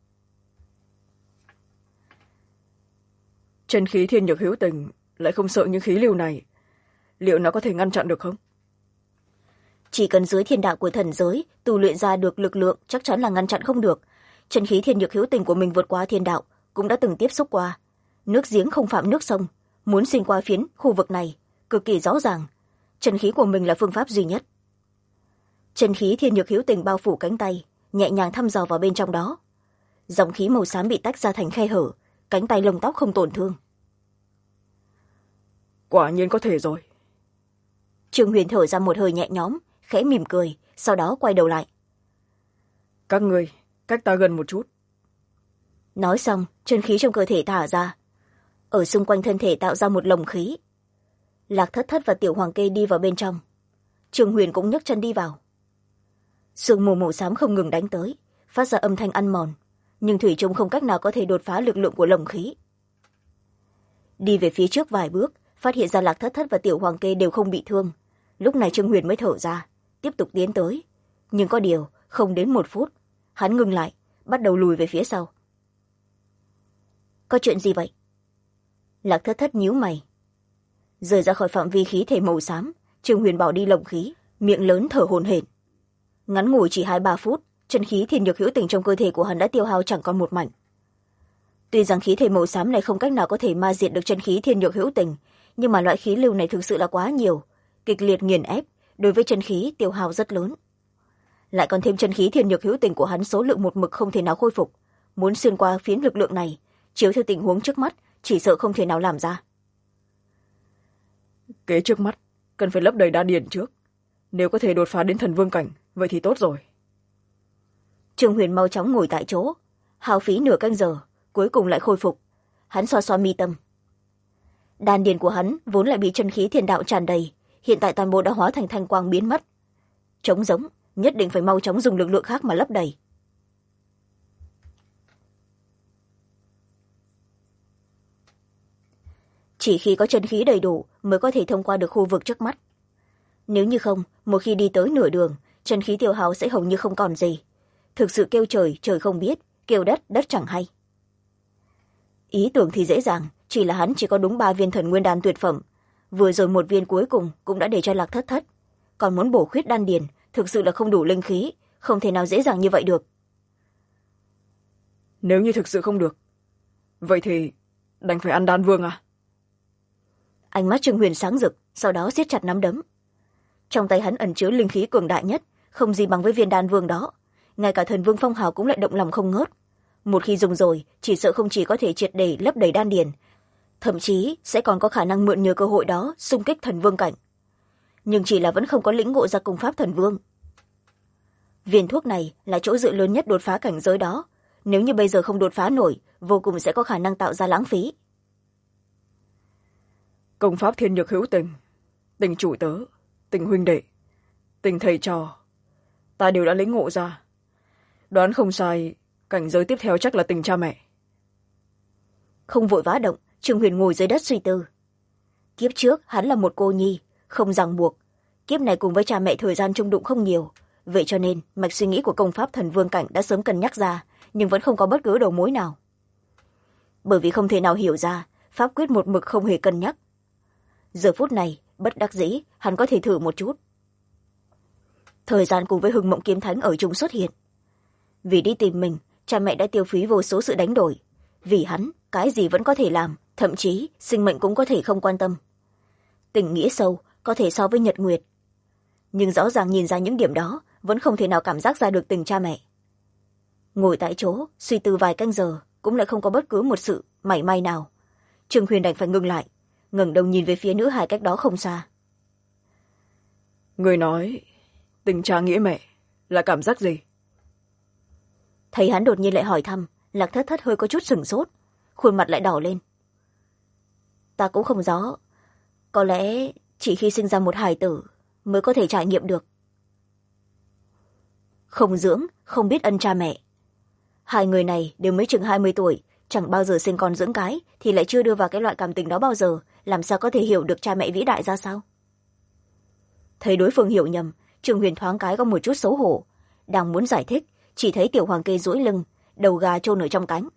Chân khí thiên nhược hữu tình lại không sợ những khí lưu này, liệu nó có thể ngăn chặn được không? Chỉ cần dưới thiên đạo của thần giới tu luyện ra được lực lượng, chắc chắn là ngăn chặn không được. Chân khí thiên nhược hữu tình của mình vượt qua thiên đạo, cũng đã từng tiếp xúc qua. Nước giếng không phạm nước sông, muốn xuyên qua phiến khu vực này cực kỳ rõ ràng. Chân khí của mình là phương pháp duy nhất. Chân khí thiên nhược hữu tình bao phủ cánh tay, nhẹ nhàng thăm dò vào bên trong đó. Dòng khí màu xám bị tách ra thành khe hở, cánh tay lông tóc không tổn thương. Quả nhiên có thể rồi. Trương Huyền thở ra một hơi nhẹ nhõm, khẽ mỉm cười, sau đó quay đầu lại. Các người cách ta gần một chút. Nói xong, chân khí trong cơ thể thả ra, ở xung quanh thân thể tạo ra một lồng khí. Lạc Thất Thất và Tiểu Hoàng Kê đi vào bên trong, Trương Huyền cũng nhấc chân đi vào. Sương mù màu xám không ngừng đánh tới, phát ra âm thanh ăn mòn, nhưng thủy chung không cách nào có thể đột phá lực lượng của lồng khí. Đi về phía trước vài bước, phát hiện ra Lạc Thất Thất và Tiểu Hoàng Kê đều không bị thương. Lúc này Trương Huyền mới thở ra, tiếp tục tiến tới, nhưng có điều không đến 1 phút, hắn ngừng lại, bắt đầu lùi về phía sau. Có chuyện gì vậy? Lạc Thất Thất nhíu mày. Rời ra khỏi phạm vi khí thể màu xám, Trương Huyền bỏ đi lồng khí, miệng lớn thở hổn hển. Ngắn ngủi chỉ 2-3 phút, chân khí thiên nhược hữu tình trong cơ thể của hắn đã tiêu hao chẳng còn một mảnh. Tuy rằng khí thể màu xám này không cách nào có thể ma diệt được chân khí thiên nhược hữu tình, nhưng mà loại khí lưu này thực sự là quá nhiều, kịch liệt nghiền ép, đối với chân khí tiêu hao rất lớn. Lại còn thêm chân khí thiên nhược hữu tình của hắn số lượng một mực không thể nào khôi phục, muốn xuyên qua phiến lực lượng này, chiếu theo tình huống trước mắt, chỉ sợ không thể nào làm ra. Kế trước mắt cần phải lấp đầy đan điền trước, nếu có thể đột phá đến thần vương cảnh, vậy thì tốt rồi. Trương Huyền mau chóng ngồi tại chỗ, hao phí nửa canh giờ, cuối cùng lại khôi phục. Hắn xoa xoa mi tâm. Đan điền của hắn vốn lại bị chân khí thiên đạo tràn đầy, hiện tại toàn bộ đã hóa thành thanh quang biến mất. Trống rỗng, nhất định phải mau chóng dùng lực lượng khác mà lấp đầy. Chỉ khi có chân khí đầy đủ mới có thể thông qua được khu vực trước mắt. Nếu như không, một khi đi tới nửa đường, chân khí tiêu hao sẽ hầu như không còn gì. Thực sự kêu trời, trời không biết, kêu đất, đất chẳng hay. Ý tưởng thì dễ dàng, chỉ là hắn chỉ có đúng 3 viên thần nguyên đan tuyệt phẩm. Vừa rồi 1 viên cuối cùng cũng đã để cho Lạc Thất Thất. Còn muốn bổ khuyết đan điền, thực sự là không đủ linh khí, không thể nào dễ dàng như vậy được. Nếu như thực sự không được, vậy thì đành phải ăn đan vương à? Ánh mắt Trương Huyền sáng rực, sau đó siết chặt nắm đấm. Trong tay hắn ẩn chứa linh khí cường đại nhất, không gì bằng với viên đan vương đó. Ngay cả thần vương phong hào cũng lại động lòng không ngớt. Một khi dùng rồi, chỉ sợ không chỉ có thể triệt để lấp đầy đan điền, thậm chí sẽ còn có khả năng mượn nhờ cơ hội đó xung kích thần vương cảnh. Nhưng chỉ là vẫn không có lĩnh ngộ ra công pháp thần vương. Viên thuốc này là chỗ dựa lớn nhất đột phá cảnh giới đó. Nếu như bây giờ không đột phá nổi, vô cùng sẽ có khả năng tạo ra lãng phí. Công pháp thiên nhược hữu tình, tình chủ tớ, tình huynh đệ, tình thầy trò, ta đều đã lĩnh ngộ ra. Đoán không sai, cảnh giới tiếp theo chắc là tình cha mẹ. Không vội vã động, Trương Huyền ngồi dưới đất suy tư. Kiếp trước hắn là một cô nhi, không ràng buộc. Kiếp này cùng với cha mẹ thời gian chung đụng không nhiều, vậy cho nên mạch suy nghĩ của công pháp thần vương cảnh đã sớm cân nhắc ra, nhưng vẫn không có bất cứ đầu mối nào. Bởi vì không thể nào hiểu ra, pháp quyết một mực không hề cân nhắc. Giờ phút này bất đắc dĩ, hắn có thể thử một chút. Thời gian cùng với Hưng Mộng Kiếm Thánh ở chung xuất hiện. Vì đi tìm mình, cha mẹ đã tiêu phí vô số sự đánh đổi. Vì hắn, cái gì vẫn có thể làm, thậm chí sinh mệnh cũng có thể không quan tâm. Tình nghĩa sâu có thể so với nhật nguyệt, nhưng rõ ràng nhìn ra những điểm đó vẫn không thể nào cảm giác ra được tình cha mẹ. Ngồi tại chỗ suy tư vài canh giờ cũng lại không có bất cứ một sự mảy may nào. Trương Huyền đành phải ngừng lại, ngẩng đầu nhìn về phía nữ hài cách đó không xa. Người nói tình cha nghĩa mẹ là cảm giác gì? Thấy hắn đột nhiên lại hỏi thăm, Lạc Thất Thất hơi có chút sửng sốt, khuôn mặt lại đỏ lên. Ta cũng không rõ, có lẽ chỉ khi sinh ra một hài tử mới có thể trải nghiệm được. Không dưỡng, không biết ân cha mẹ. Hai người này đều mới chừng 20 tuổi, chẳng bao giờ sinh con dưỡng cái, thì lại chưa đưa vào cái loại cảm tình đó bao giờ, làm sao có thể hiểu được cha mẹ vĩ đại ra sao? Thấy đối phương hiểu nhầm, Trương Huyền thoáng cái có một chút xấu hổ, đang muốn giải thích, chỉ thấy Tiểu Hoàng Kê duỗi lưng, đầu gà chôn ở trong cánh.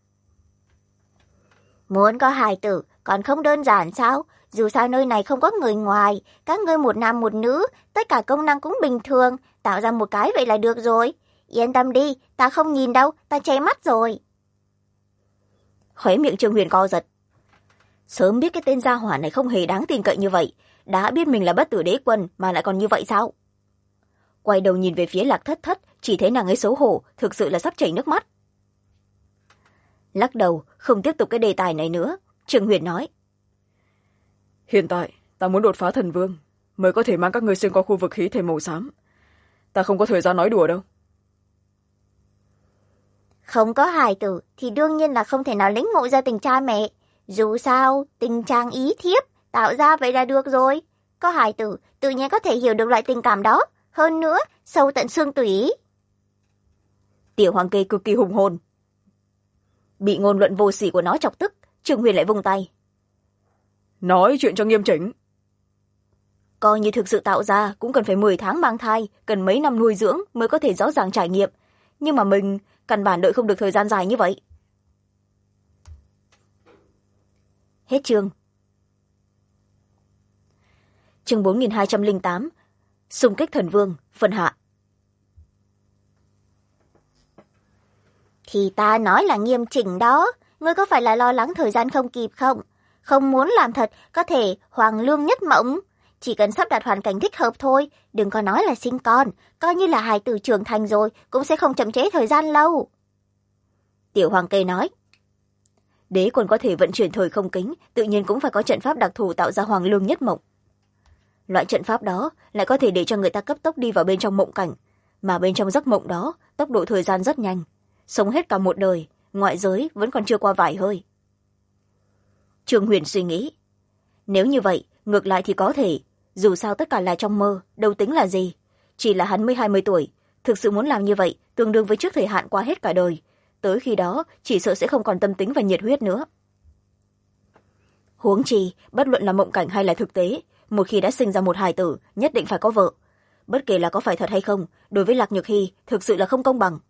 Muốn có hài tử còn không đơn giản sao? Dù sao nơi này không có người ngoài, các ngươi một nam một nữ, tất cả công năng cũng bình thường, tạo ra một cái vậy là được rồi. Yên tâm đi, ta không nhìn đâu, ta che mắt rồi. Khóe miệng Trương Huyền co giật. Sớm biết cái tên gia hỏa này không hề đáng tin cậy như vậy, đã biết mình là bất tử đế quân mà lại còn như vậy sao? Quay đầu nhìn về phía Lạc Thất Thất, chỉ thấy nàng ấy xấu hổ, thực sự là sắp chảy nước mắt. Lắc đầu, không tiếp tục cái đề tài này nữa, Trương Huyền nói. Hiện tại, ta muốn đột phá thần vương, mới có thể mang các ngươi xuyên qua khu vực khí thể màu xám. Ta không có thời gian nói đùa đâu. Không có hài tử thì đương nhiên là không thể nào lĩnh ngộ ra tình cha mẹ. Dù sao, tình trạng ý thiếp, tạo ra vậy là được rồi. Có hài tử, tự nhiên có thể hiểu được loại tình cảm đó. Hơn nữa, sâu tận xương tủy. Tiểu Hoàng Kê cực kỳ hùng hồn. Bị ngôn luận vô sỉ của nó chọc tức, Trương Huyền lại vung tay. Nói chuyện cho nghiêm chỉnh. Coi như thực sự tạo ra cũng cần phải 10 tháng mang thai, cần mấy năm nuôi dưỡng mới có thể rõ ràng trải nghiệm. Nhưng mà mình căn bản đợi không được thời gian dài như vậy. Hết chương. Chương 4208. Xung kích thần vương, phần hạ. Thì ta nói là nghiêm chỉnh đó. Ngươi có phải là lo lắng thời gian không kịp không? Không muốn làm thật, có thể hoàng lương nhất mộng. Chỉ cần sắp đặt hoàn cảnh thích hợp thôi. Đừng có nói là sinh con. Coi như là hài tử trưởng thành rồi, cũng sẽ không chậm trễ thời gian lâu. Tiểu Hoàng Kê nói. Đế quân có thể vận chuyển thời không kính, tự nhiên cũng phải có trận pháp đặc thù tạo ra hoàng lương nhất mộng. Loại trận pháp đó lại có thể để cho người ta cấp tốc đi vào bên trong mộng cảnh, mà bên trong giấc mộng đó tốc độ thời gian rất nhanh, sống hết cả một đời, ngoại giới vẫn còn chưa qua vài hơi. Trương Huyền suy nghĩ, nếu như vậy ngược lại thì có thể, dù sao tất cả là trong mơ, đâu tính là gì, chỉ là hắn mới 20 tuổi, thực sự muốn làm như vậy tương đương với trước thời hạn qua hết cả đời, tới khi đó chỉ sợ sẽ không còn tâm tính và nhiệt huyết nữa. Huống chi bất luận là mộng cảnh hay là thực tế, một khi đã sinh ra một hài tử nhất định phải có vợ, bất kể là có phải thật hay không, đối với Lạc Nhược Hy thực sự là không công bằng.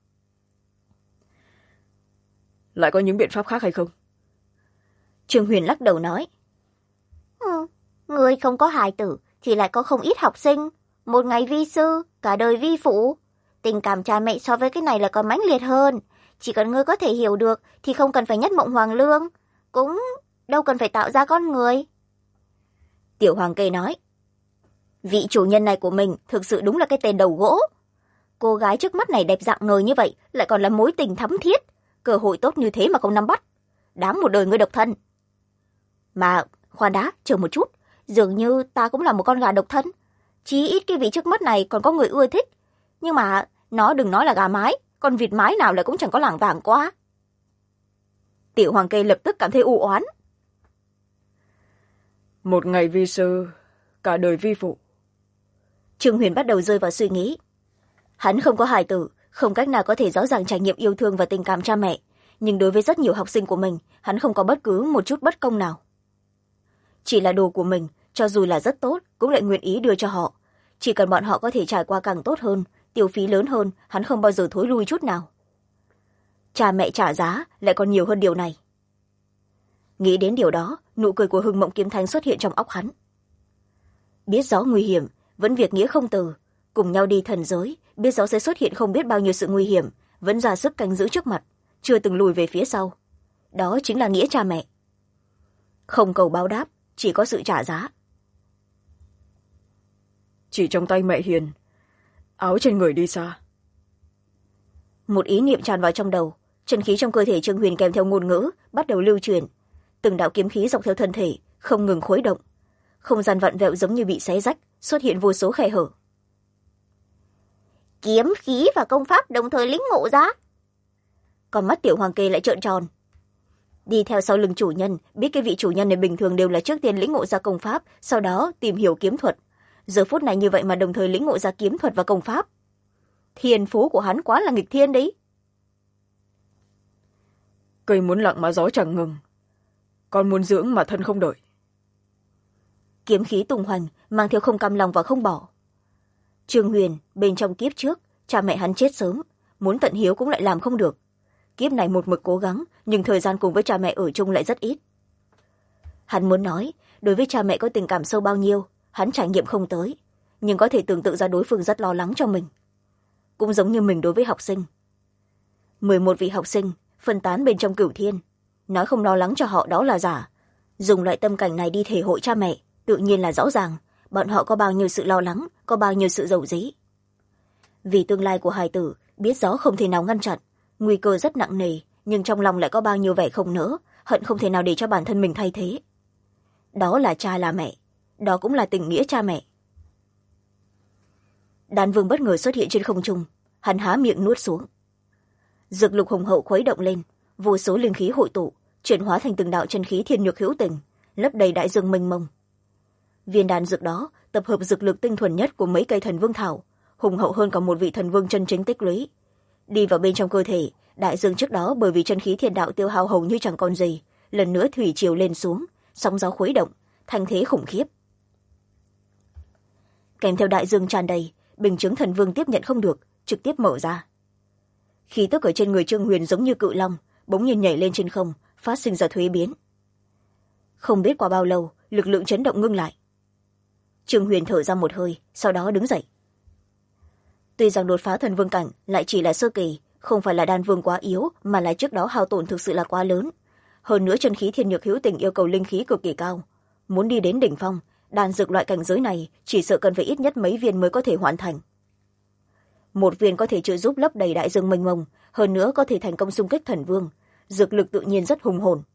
Lại có những biện pháp khác hay không? Trương Huyền lắc đầu nói. Người không có hài tử thì lại có không ít học sinh, một ngày vi sư, cả đời vi phụ. Tình cảm cha mẹ so với cái này là còn mãnh liệt hơn. Chỉ cần ngươi có thể hiểu được thì không cần phải nhất mộng hoàng lương, cũng đâu cần phải tạo ra con người. Tiểu Hoàng Kê nói. Vị chủ nhân này của mình thực sự đúng là cái tên đầu gỗ. Cô gái trước mắt này đẹp dạng ngời như vậy, lại còn là mối tình thắm thiết, cơ hội tốt như thế mà không nắm bắt, đáng một đời ngươi độc thân. Mà khoan đã, chờ một chút, dường như ta cũng là một con gà độc thân, chí ít cái vị trước mắt này còn có người ưa thích, nhưng mà nó đừng nói là gà mái, con vịt mái nào lại cũng chẳng có lảng vảng quá. Tiểu Hoàng Kê lập tức cảm thấy u oán. Một ngày vi sư, cả đời vi phụ. Trương Huyền bắt đầu rơi vào suy nghĩ. Hắn không có hài tử, không cách nào có thể rõ ràng trải nghiệm yêu thương và tình cảm cha mẹ, nhưng đối với rất nhiều học sinh của mình hắn không có bất cứ một chút bất công nào. Chỉ là đồ của mình, cho dù là rất tốt cũng lại nguyện ý đưa cho họ. Chỉ cần bọn họ có thể trải qua càng tốt hơn, tiêu phí lớn hơn, hắn không bao giờ thối lui chút nào. Cha mẹ trả giá lại còn nhiều hơn điều này. Nghĩ đến điều đó, nụ cười của Hưng Mộng Kiếm Thanh xuất hiện trong óc hắn. Biết rõ nguy hiểm, vẫn việc nghĩa không từ, cùng nhau đi thần giới, biết rõ sẽ xuất hiện không biết bao nhiêu sự nguy hiểm, vẫn ra sức canh giữ trước mặt, chưa từng lùi về phía sau. Đó chính là nghĩa cha mẹ. Không cầu báo đáp, chỉ có sự trả giá. Chỉ trong tay mẹ hiền, áo trên người đi xa. Một ý niệm tràn vào trong đầu, chân khí trong cơ thể Trương Huyền kèm theo ngôn ngữ bắt đầu lưu truyền, từng đạo kiếm khí dọc theo thân thể không ngừng khuấy động, không gian vặn vẹo giống như bị xé rách, xuất hiện vô số khe hở. Kiếm khí và công pháp đồng thời lĩnh ngộ ra. Còn mắt Tiểu Hoàng Kê lại trợn tròn. Đi theo sau lưng chủ nhân, biết cái vị chủ nhân này bình thường đều là trước tiên lĩnh ngộ ra công pháp, sau đó tìm hiểu kiếm thuật. Giờ phút này như vậy mà đồng thời lĩnh ngộ ra kiếm thuật và công pháp. Thiên phú của hắn quá là nghịch thiên đấy. Cây muốn lặng mà gió chẳng ngừng, con muốn dưỡng mà thân không đợi. Kiếm khí tung hoành, mang theo không cam lòng và không bỏ. Trương Huyền bên trong kiếp trước, cha mẹ hắn chết sớm, muốn tận hiếu cũng lại làm không được. Kiếp này một mực cố gắng, nhưng thời gian cùng với cha mẹ ở chung lại rất ít. Hắn muốn nói, đối với cha mẹ có tình cảm sâu bao nhiêu, hắn trải nghiệm không tới, nhưng có thể tưởng tượng ra đối phương rất lo lắng cho mình. Cũng giống như mình đối với học sinh. 11 vị học sinh, phân tán bên trong cửu thiên. Nói không lo lắng cho họ đó là giả. Dùng loại tâm cảnh này đi thể hội cha mẹ, tự nhiên là rõ ràng, bọn họ có bao nhiêu sự lo lắng, có bao nhiêu sự dầu dĩ. Vì tương lai của hài tử, biết rõ không thể nào ngăn chặn, nguy cơ rất nặng nề, nhưng trong lòng lại có bao nhiêu vẻ không nỡ, hận không thể nào để cho bản thân mình thay thế. Đó là cha là mẹ, đó cũng là tình nghĩa cha mẹ. Đan Vương bất ngờ xuất hiện trên không trung, hắn há miệng nuốt xuống. Dược lục hùng hậu khuấy động lên, vô số linh khí hội tụ, chuyển hóa thành từng đạo chân khí thiên nhược hữu tình, lấp đầy đại dương mênh mông. Viên đan dược đó tập hợp dược lực tinh thuần nhất của mấy cây thần vương thảo, hùng hậu hơn cả một vị thần vương chân chính tích lũy. Đi vào bên trong cơ thể, đại dương trước đó bởi vì chân khí thiên đạo tiêu hao hầu như chẳng còn gì, lần nữa thủy triều lên xuống, sóng gió khuấy động, thành thế khủng khiếp. Kèm theo đại dương tràn đầy, bình chứng thần vương tiếp nhận không được, trực tiếp mở ra. Khí tức ở trên người Trương Huyền giống như cự long, bỗng nhiên nhảy lên trên không, phát sinh ra thuế biến. Không biết qua bao lâu, lực lượng chấn động ngưng lại. Trương Huyền thở ra một hơi, sau đó đứng dậy. Tuy rằng đột phá thần vương cảnh lại chỉ là sơ kỳ, không phải là đan vương quá yếu, mà là trước đó hao tổn thực sự là quá lớn. Hơn nữa chân khí thiên nhược hữu tình yêu cầu linh khí cực kỳ cao. Muốn đi đến đỉnh phong, đan dược loại cảnh giới này chỉ sợ cần phải ít nhất mấy viên mới có thể hoàn thành. Một viên có thể trợ giúp lấp đầy đại dương mênh mông, hơn nữa có thể thành công xung kích thần vương, dược lực tự nhiên rất hùng hồn.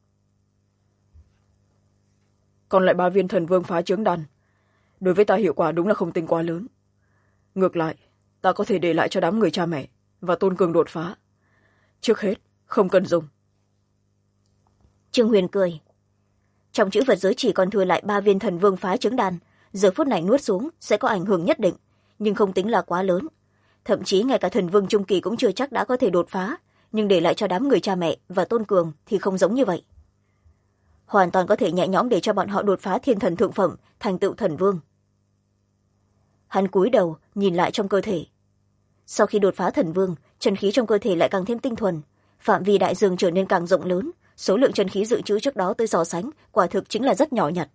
Còn lại 3 viên thần vương phá chướng đan, đối với ta hiệu quả đúng là không tính quá lớn. Ngược lại, ta có thể để lại cho đám người cha mẹ và tôn cường đột phá. Trước hết, không cần dùng. Trương Huyền cười. Trong chữ vật giới chỉ còn thừa lại 3 viên thần vương phá trứng đan, giờ phút này nuốt xuống sẽ có ảnh hưởng nhất định, nhưng không tính là quá lớn. Thậm chí ngay cả thần vương trung kỳ cũng chưa chắc đã có thể đột phá, nhưng để lại cho đám người cha mẹ và tôn cường thì không giống như vậy. Hoàn toàn có thể nhẹ nhõm để cho bọn họ đột phá thiên thần thượng phẩm, thành tựu thần vương. Hắn cúi đầu nhìn lại trong cơ thể. Sau khi đột phá thần vương, chân khí trong cơ thể lại càng thêm tinh thuần, phạm vi đại dương trở nên càng rộng lớn, số lượng chân khí dự trữ trước đó tới so sánh quả thực chính là rất nhỏ nhặt.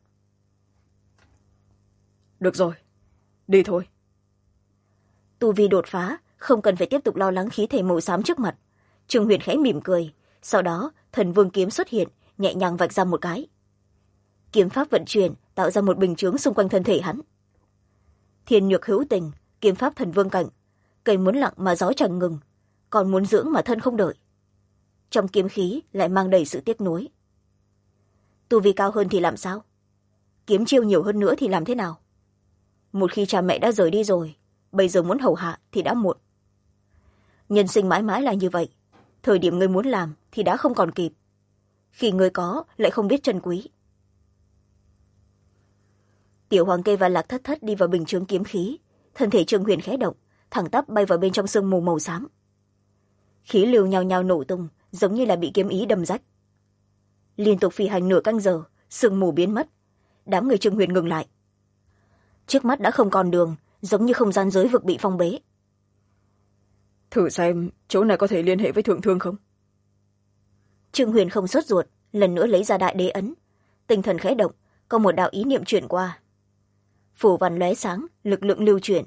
Được rồi, đi thôi. Tu vi đột phá, không cần phải tiếp tục lo lắng khí thể màu xám trước mặt. Trương Huyền khẽ mỉm cười, sau đó thần vương kiếm xuất hiện, nhẹ nhàng vạch ra một cái. Kiếm pháp vận chuyển, tạo ra một bình chướng xung quanh thân thể hắn. Thiên nhược hữu tình, kiếm pháp thần vương cảnh, cây muốn lặng mà gió chẳng ngừng, còn muốn dưỡng mà thân không đợi. Trong kiếm khí lại mang đầy sự tiếc nuối. Tu vi cao hơn thì làm sao? Kiếm chiêu nhiều hơn nữa thì làm thế nào? Một khi cha mẹ đã rời đi rồi, bây giờ muốn hầu hạ thì đã muộn. Nhân sinh mãi mãi là như vậy, thời điểm người muốn làm thì đã không còn kịp. Khi người có lại không biết trân quý. Tiểu Hoàng Kê và Lạc Thất Thất đi vào bình chướng kiếm khí, thân thể Trương Huyền khẽ động, thẳng tắp bay vào bên trong sương mù màu xám. Khí lưu nhào nhào nổ tung, giống như là bị kiếm ý đâm rách. Liên tục phi hành nửa canh giờ, sương mù biến mất. Đám người Trương Huyền ngừng lại. Trước mắt đã không còn đường, giống như không gian giới vực bị phong bế. Thử xem chỗ này có thể liên hệ với thượng thương không? Trương Huyền không sốt ruột, lần nữa lấy ra đại đế ấn. Tinh thần khẽ động, có một đạo ý niệm chuyển qua. Phủ văn lóe sáng, lực lượng lưu chuyển.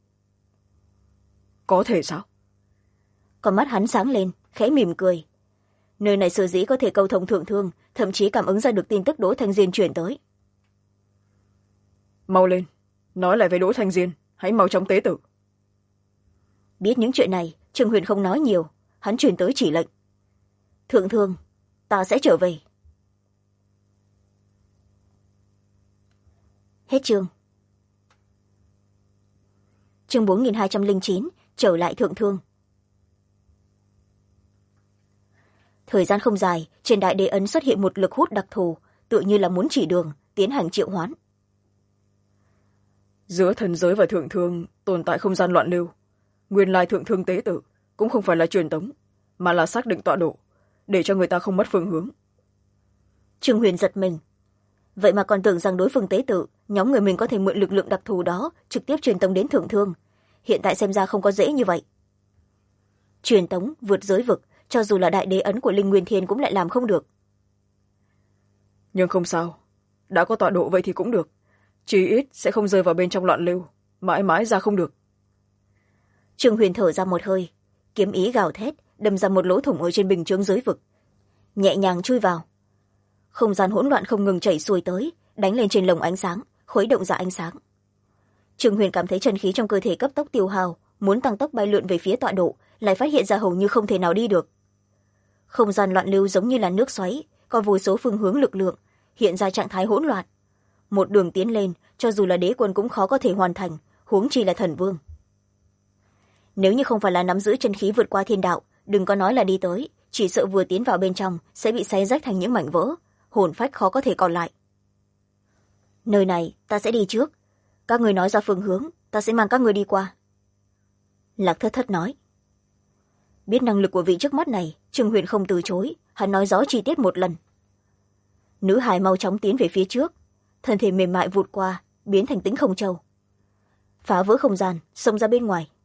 Có thể sao? Con mắt hắn sáng lên, khẽ mỉm cười. Nơi này sở dĩ có thể câu thông thượng thương, thậm chí cảm ứng ra được tin tức Đỗ Thanh Diên chuyển tới. Mau lên, nói lại với Đỗ Thanh Diên, hãy mau chóng tế tử. Biết những chuyện này, Trương Huyền không nói nhiều, hắn truyền tới chỉ lệnh. Thượng thương, ta sẽ trở về. Hết chương. Chương 4209, trở lại thượng thương. Thời gian không dài, trên đại đế ấn xuất hiện một lực hút đặc thù, tựa như là muốn chỉ đường, tiến hành triệu hoán. Giữa thần giới và thượng thương tồn tại không gian loạn lưu. Nguyên lai thượng thương tế tử cũng không phải là truyền tống, mà là xác định tọa độ, để cho người ta không mất phương hướng. Trương Huyền giật mình. Vậy mà còn tưởng rằng đối phương tế tự, nhóm người mình có thể mượn lực lượng đặc thù đó trực tiếp truyền tống đến thượng thương. Hiện tại xem ra không có dễ như vậy. Truyền tống vượt giới vực, cho dù là đại đế ấn của Linh Nguyên Thiên cũng lại làm không được. Nhưng không sao, đã có tọa độ vậy thì cũng được. Chí ít sẽ không rơi vào bên trong loạn lưu, mãi mãi ra không được. Trương Huyền thở ra một hơi, kiếm ý gào thét, đâm ra một lỗ thủng ở trên bình chướng giới vực. Nhẹ nhàng chui vào. Không gian hỗn loạn không ngừng chảy xuôi tới, đánh lên trên lồng ánh sáng, khuấy động ra ánh sáng. Trương Huyền cảm thấy chân khí trong cơ thể cấp tốc tiêu hao, muốn tăng tốc bay lượn về phía tọa độ, lại phát hiện ra hầu như không thể nào đi được. Không gian loạn lưu giống như là nước xoáy, có vô số phương hướng lực lượng, hiện ra trạng thái hỗn loạn. Một đường tiến lên, cho dù là đế quân cũng khó có thể hoàn thành, huống chi là thần vương. Nếu như không phải là nắm giữ chân khí vượt qua thiên đạo, đừng có nói là đi tới, chỉ sợ vừa tiến vào bên trong sẽ bị xé rách thành những mảnh vỡ, hồn phách khó có thể còn lại. Nơi này ta sẽ đi trước, các người nói ra phương hướng, ta sẽ mang các người đi qua. Lạc Thất Thất nói. Biết năng lực của vị trước mắt này, Trương Huyền không từ chối, hắn nói rõ chi tiết một lần. Nữ hài mau chóng tiến về phía trước, thân thể mềm mại vụt qua, biến thành Tĩnh Không Châu, phá vỡ không gian, xông ra bên ngoài.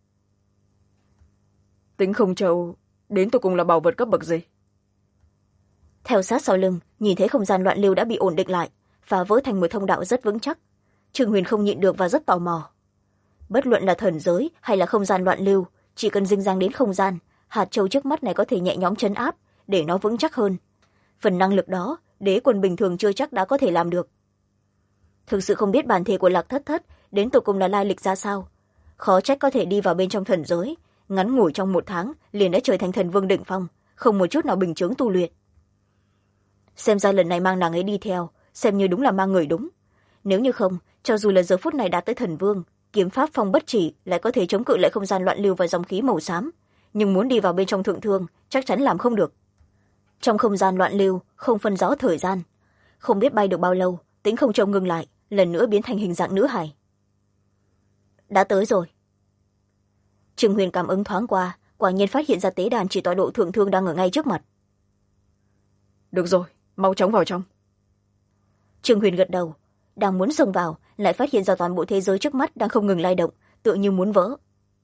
Tĩnh Không Châu đến tột cùng là bảo vật cấp bậc gì? Theo sát sau lưng, nhìn thấy không gian loạn lưu đã bị ổn định lại, phá vỡ thành một thông đạo rất vững chắc. Trương Huyền không nhịn được và rất tò mò. Bất luận là thần giới hay là không gian loạn lưu, chỉ cần dính dáng đến không gian, hạt châu trước mắt này có thể nhẹ nhõm trấn áp, để nó vững chắc hơn. Phần năng lực đó, đế quân bình thường chưa chắc đã có thể làm được. Thực sự không biết bản thể của Lạc Thất Thất đến tột cùng là lai lịch ra sao. Khó trách có thể đi vào bên trong thần giới, ngắn ngủi trong 1 tháng liền đã trở thành thần vương đỉnh phong, không một chút nào bình chướng tu luyện. Xem ra lần này mang nàng ấy đi theo, xem như đúng là mang người đúng. Nếu như không, cho dù là giờ phút này đã tới thần vương, kiếm pháp phong bất chỉ lại có thể chống cự lại không gian loạn lưu và dòng khí màu xám, nhưng muốn đi vào bên trong thượng thương chắc chắn làm không được. Trong không gian loạn lưu không phân rõ thời gian, không biết bay được bao lâu, Tĩnh Không Châu ngừng lại, lần nữa biến thành hình dạng nữ hài. Đã tới rồi. Trương Huyền cảm ứng thoáng qua, quả nhiên phát hiện ra tế đàn chỉ tọa độ thượng thương đang ở ngay trước mặt. Được rồi, mau chóng vào trong. Trương Huyền gật đầu, đang muốn xông vào, lại phát hiện ra toàn bộ thế giới trước mắt đang không ngừng lay động, tựa như muốn vỡ.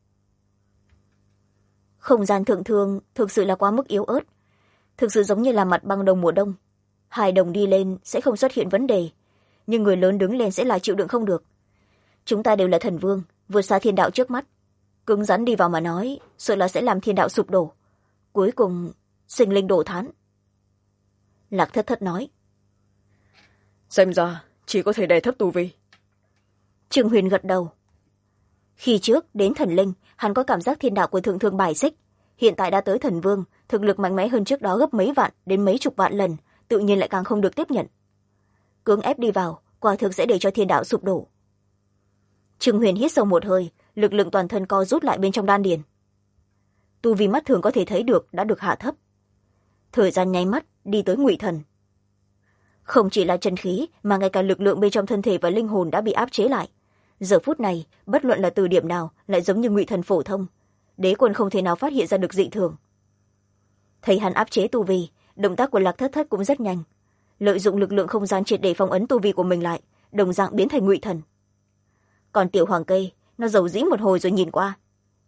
Không gian thượng thương thực sự là quá mức yếu ớt, thực sự giống như là mặt băng đồng mùa đông. Hài đồng đi lên sẽ không xuất hiện vấn đề, nhưng người lớn đứng lên sẽ là chịu đựng không được. Chúng ta đều là thần vương, vượt xa thiên đạo trước mắt, cứng rắn đi vào mà nói, sợ là sẽ làm thiên đạo sụp đổ, cuối cùng sinh linh đổ thán. Lạc Thất Thất nói. Xem ra chỉ có thể đè thấp tu vi. Trương Huyền gật đầu. Khi trước đến thần linh, hắn có cảm giác thiên đạo của thượng thương bài xích, hiện tại đã tới thần vương, thực lực mạnh mẽ hơn trước đó gấp mấy vạn đến mấy chục vạn lần, tự nhiên lại càng không được tiếp nhận. Cưỡng ép đi vào, quả thực sẽ để cho thiên đạo sụp đổ. Trương Huyền hít sâu một hơi, lực lượng toàn thân co rút lại bên trong đan điền. Tu vi mắt thường có thể thấy được đã được hạ thấp. Thời gian nháy mắt đi tới ngụy thần. Không chỉ là chân khí, mà ngay cả lực lượng bên trong thân thể và linh hồn đã bị áp chế lại. Giờ phút này, bất luận là từ điểm nào lại giống như ngụy thần phổ thông, đế quân không thể nào phát hiện ra được dị thường. thấy hắn áp chế tu vi, động tác của Lạc Thất Thất cũng rất nhanh, lợi dụng lực lượng không gian triệt để phong ấn tu vi của mình lại, đồng dạng biến thành ngụy thần. Còn tiểu hoàng cây, nó dầu dĩ một hồi rồi nhìn qua.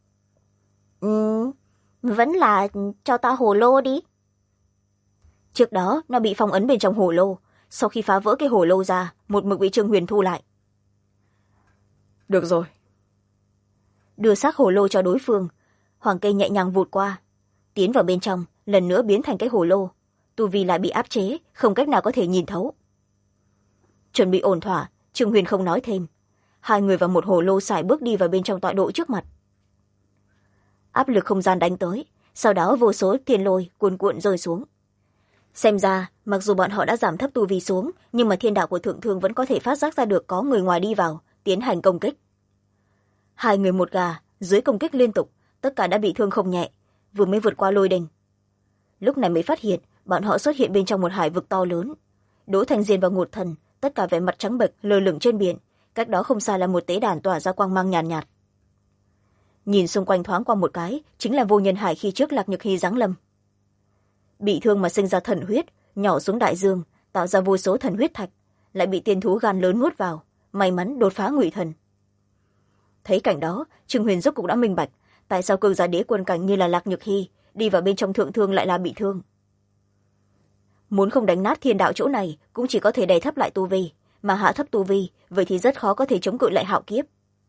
Vẫn là cho ta hồ lô đi. Trước đó nó bị phong ấn bên trong hồ lô, sau khi phá vỡ cái hồ lô ra, một mực bị Trương Huyền thu lại. Được rồi. Đưa xác hồ lô cho đối phương, hoàng cây nhẹ nhàng vụt qua, tiến vào bên trong, lần nữa biến thành cái hồ lô, tu vi lại bị áp chế, không cách nào có thể nhìn thấu. Chuẩn bị ổn thỏa, Trương Huyền không nói thêm, hai người vào một hồ lô sải bước đi vào bên trong tọa độ trước mặt. Áp lực không gian đánh tới, sau đó vô số thiên lôi cuồn cuộn rơi xuống. Xem ra mặc dù bọn họ đã giảm thấp tu vi xuống, nhưng mà thiên đạo của thượng thương vẫn có thể phát giác ra được có người ngoài đi vào, tiến hành công kích. Hai người một gà, dưới công kích liên tục, tất cả đã bị thương không nhẹ, vừa mới vượt qua lôi đình. Lúc này mới phát hiện bọn họ xuất hiện bên trong một hải vực to lớn. Đỗ Thành Diên và Ngột Thần tất cả vẻ mặt trắng bệch lơ lửng trên biển, cách đó không xa là một tế đàn tỏa ra quang mang nhàn nhạt. Nhìn xung quanh thoáng qua một cái, chính là vô nhân hải khi trước Lạc Nhược Hy giáng lâm. Bị thương mà sinh ra thần huyết, nhỏ xuống đại dương, tạo ra vô số thần huyết thạch, lại bị tiên thú gan lớn nuốt vào, may mắn đột phá ngụy thần. Thấy cảnh đó, Trương Huyền rốt cục đã minh bạch, tại sao cường giả đế quân cảnh như là Lạc Nhược Hy đi vào bên trong thượng thương lại là bị thương. Muốn không đánh nát thiên đạo chỗ này, cũng chỉ có thể đè thấp lại tu vi, mà hạ thấp tu vi, vậy thì rất khó có thể chống cự lại hạo kiếp.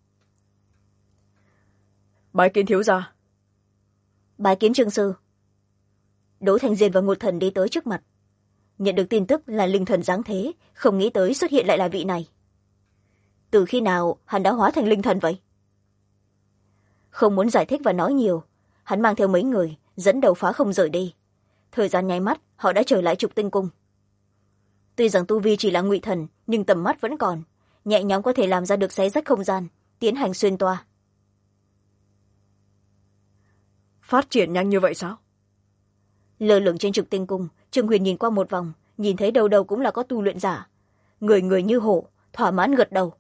Bái kiến thiếu gia. Bái kiến Trương sư. Đỗ Thành Diên và Ngột Thần đi tới trước mặt, nhận được tin tức là linh thần giáng thế, không nghĩ tới xuất hiện lại là vị này. Từ khi nào hắn đã hóa thành linh thần vậy? Không muốn giải thích và nói nhiều, hắn mang theo mấy người dẫn đầu phá không rời đi. Thời gian nháy mắt, họ đã trở lại Trục Tinh Cung. Tuy rằng tu vi chỉ là ngụy thần, nhưng tầm mắt vẫn còn, nhẹ nhõm có thể làm ra được xé rách không gian, tiến hành xuyên toa. Phát triển nhanh như vậy sao? Lơ lửng trên Trục Tinh Cung, Trương Huyền nhìn qua một vòng, nhìn thấy đâu đâu cũng là có tu luyện giả, người người như hổ, thỏa mãn gật đầu.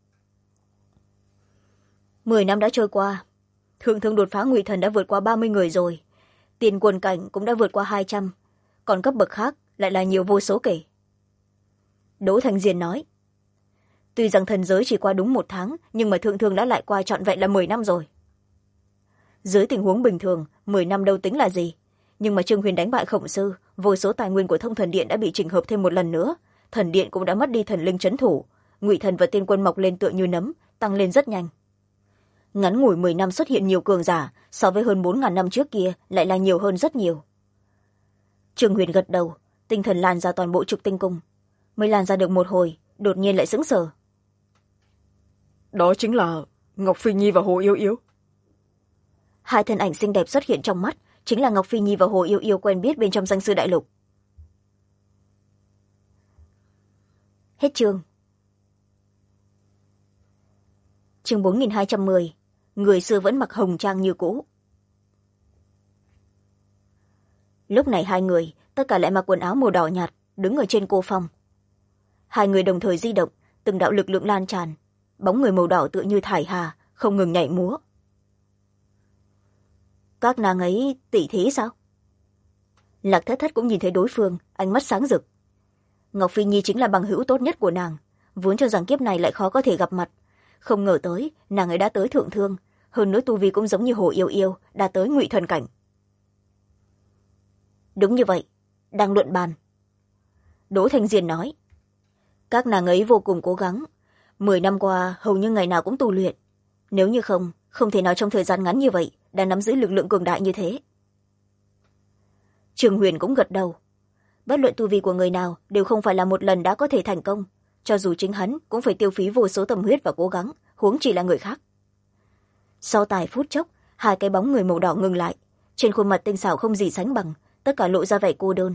10 năm đã trôi qua, thượng thương đột phá ngụy thần đã vượt qua 30 người rồi, tiền quần cảnh cũng đã vượt qua 200, còn cấp bậc khác lại là nhiều vô số kể. Đỗ Thành Diên nói, tuy rằng thần giới chỉ qua đúng 1 tháng, nhưng mà thượng thương đã lại qua trọn vẹn là 10 năm rồi. Dưới tình huống bình thường, 10 năm đâu tính là gì, nhưng mà Trương Huyền đánh bại Khổng Sư, vô số tài nguyên của Thông Thần Điện đã bị chỉnh hợp thêm một lần nữa, thần điện cũng đã mất đi thần linh trấn thủ, ngụy thần và tiên quân mọc lên tựa như nấm, tăng lên rất nhanh. Ngắn ngủi 10 năm xuất hiện nhiều cường giả, so với hơn 4.000 năm trước kia lại là nhiều hơn rất nhiều. Trương Huyền gật đầu, tinh thần lan ra toàn bộ Trục Tinh Cung, mới lan ra được một hồi, đột nhiên lại sững sờ. Đó chính là Ngọc Phi Nhi và Hồ Yêu Yêu. Hai thân ảnh xinh đẹp xuất hiện trong mắt, chính là Ngọc Phi Nhi và Hồ Yêu Yêu quen biết bên trong danh sư đại lục. Hết chương. Chương 4210, người xưa vẫn mặc hồng trang như cũ. Lúc này hai người, tất cả lại mặc quần áo màu đỏ nhạt, đứng ở trên cô phong. Hai người đồng thời di động, từng đạo lực lượng lan tràn, bóng người màu đỏ tựa như thải hà, không ngừng nhảy múa. Các nàng ấy tỷ thí sao? Lạc Thất Thất cũng nhìn thấy đối phương, ánh mắt sáng rực. Ngọc Phi Nhi chính là bằng hữu tốt nhất của nàng, vốn cho rằng kiếp này lại khó có thể gặp mặt, không ngờ tới nàng ấy đã tới thượng thương, hơn nữa tu vi cũng giống như Hồ Yêu Yêu, đã tới ngụy thần cảnh. Đúng như vậy, đang luận bàn. Đỗ Thành Diên nói, các nàng ấy vô cùng cố gắng, 10 năm qua hầu như ngày nào cũng tu luyện, nếu như không thể nào trong thời gian ngắn như vậy đã nắm giữ lực lượng cường đại như thế. Trương Huyền cũng gật đầu, bất luận tu vi của người nào đều không phải là một lần đã có thể thành công, cho dù chính hắn cũng phải tiêu phí vô số tâm huyết và cố gắng, huống chỉ là người khác. Sau tài phút chốc, hai cái bóng người màu đỏ ngừng lại, trên khuôn mặt tinh xảo không gì sánh bằng, tất cả lộ ra vẻ cô đơn.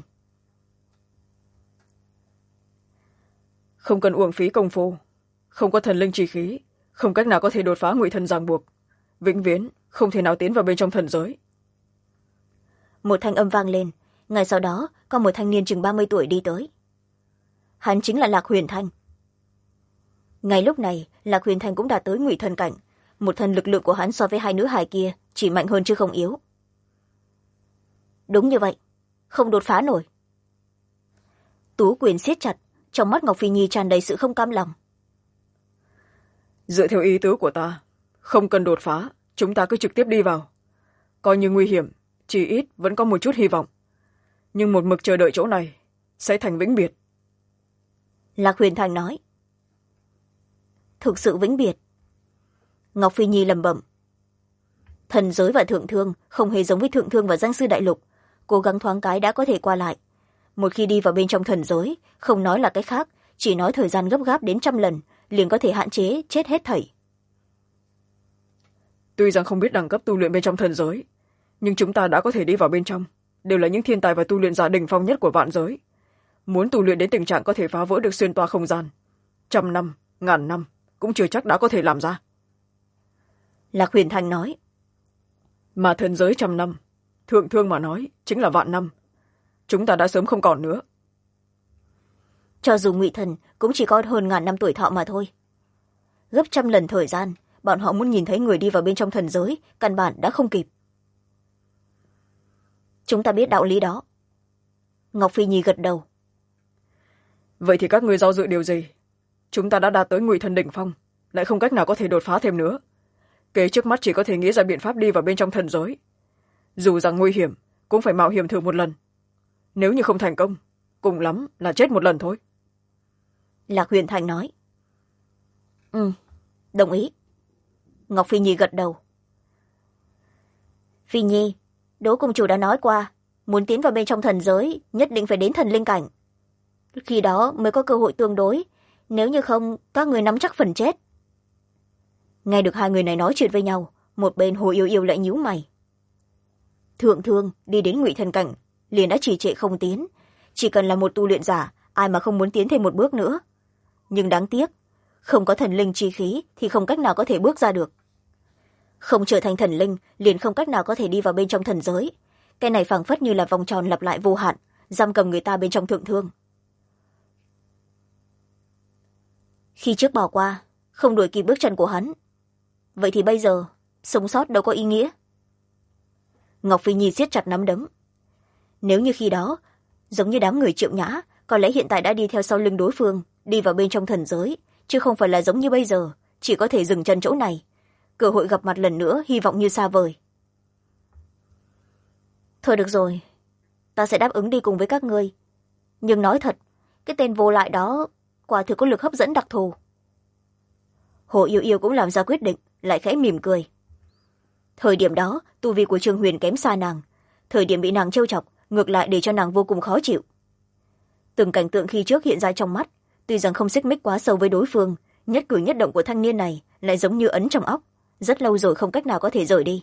Không cần uổng phí công phu, không có thần linh chi khí, không cách nào có thể đột phá ngụy thần ràng buộc, vĩnh viễn không thể nào tiến vào bên trong thần giới. Một thanh âm vang lên, ngay sau đó có một thanh niên chừng 30 tuổi đi tới. Hắn chính là Lạc Huyền Thanh. Ngay lúc này, Lạc Huyền Thanh cũng đã tới ngụy thần cảnh, một thân lực lượng của hắn so với hai nữ hài kia chỉ mạnh hơn chứ không yếu. Đúng như vậy, không đột phá nổi. Tú quyền siết chặt, trong mắt Ngọc Phi Nhi tràn đầy sự không cam lòng. Dựa theo ý tứ của ta, không cần đột phá, chúng ta cứ trực tiếp đi vào. Coi như nguy hiểm, chỉ ít vẫn có một chút hy vọng. Nhưng một mực chờ đợi chỗ này sẽ thành vĩnh biệt. Lạc Huyền Thành nói. Thực sự vĩnh biệt. Ngọc Phi Nhi lẩm bẩm. Thần giới và thượng thương không hề giống với thượng thương và giang sư đại lục, cố gắng thoáng cái đã có thể qua lại. Một khi đi vào bên trong thần giới, không nói là cái khác, chỉ nói thời gian gấp gáp đến 100 lần liền có thể hạn chế chết hết thảy. Tuy rằng không biết đẳng cấp tu luyện bên trong thần giới, nhưng chúng ta đã có thể đi vào bên trong, đều là những thiên tài và tu luyện giả đỉnh phong nhất của vạn giới. Muốn tu luyện đến tình trạng có thể phá vỡ được xuyên toa không gian, 100 năm, 1000 năm cũng chưa chắc đã có thể làm ra. Lạc Huyền Thành nói. Mà thần giới 100 năm, thượng thương mà nói chính là vạn năm. Chúng ta đã sớm không còn nữa. Cho dù ngụy thần cũng chỉ có hơn 1000 năm tuổi thọ mà thôi. Gấp 100 lần thời gian, bọn họ muốn nhìn thấy người đi vào bên trong thần giới, căn bản đã không kịp. Chúng ta biết đạo lý đó. Ngọc Phi Nhi gật đầu. Vậy thì các ngươi do dự điều gì? Chúng ta đã đạt tới ngụy thần đỉnh phong, lại không cách nào có thể đột phá thêm nữa. Kế trước mắt chỉ có thể nghĩ ra biện pháp đi vào bên trong thần giới. Dù rằng nguy hiểm, cũng phải mạo hiểm thử một lần. Nếu như không thành công, cùng lắm là chết một lần thôi. Lạc Huyền Thành nói. Đồng ý. Ngọc Phi Nhi gật đầu. Phi Nhi, Đỗ công chủ đã nói qua, muốn tiến vào bên trong thần giới nhất định phải đến thần linh cảnh. Khi đó mới có cơ hội tương đối, nếu như không các người nắm chắc phần chết. Nghe được hai người này nói chuyện với nhau, một bên Hồ Yêu Yêu lại nhíu mày. Thượng thương đi đến ngụy thần cảnh liền đã trì trệ không tiến, chỉ cần là một tu luyện giả, ai mà không muốn tiến thêm một bước nữa. Nhưng đáng tiếc, không có thần linh chi khí thì không cách nào có thể bước ra được. Không trở thành thần linh liền không cách nào có thể đi vào bên trong thần giới. Cái này phảng phất như là vòng tròn lặp lại vô hạn, giam cầm người ta bên trong thượng thương. Khi trước bỏ qua, không đuổi kịp bước chân của hắn, vậy thì bây giờ sống sót đâu có ý nghĩa. Ngọc Phi Nhi siết chặt nắm đấm. Nếu như khi đó giống như đám người Triệu Nhã, có lẽ hiện tại đã đi theo sau lưng đối phương đi vào bên trong thần giới, chứ không phải là giống như bây giờ chỉ có thể dừng chân chỗ này. Cơ hội gặp mặt lần nữa hy vọng như xa vời. Thôi được rồi, ta sẽ đáp ứng đi cùng với các ngươi, nhưng nói thật, cái tên vô lại đó quả thực có lực hấp dẫn đặc thù. Hồ Yêu Yêu cũng làm ra quyết định, lại khẽ mỉm cười. Thời điểm đó tu vi của Trương Huyền kém xa nàng, thời điểm bị nàng trêu chọc ngược lại để cho nàng vô cùng khó chịu. Từng cảnh tượng khi trước hiện ra trong mắt, tuy rằng không xích mích quá sâu với đối phương, nhất cử nhất động của thanh niên này lại giống như ấn trong óc, rất lâu rồi không cách nào có thể rời đi.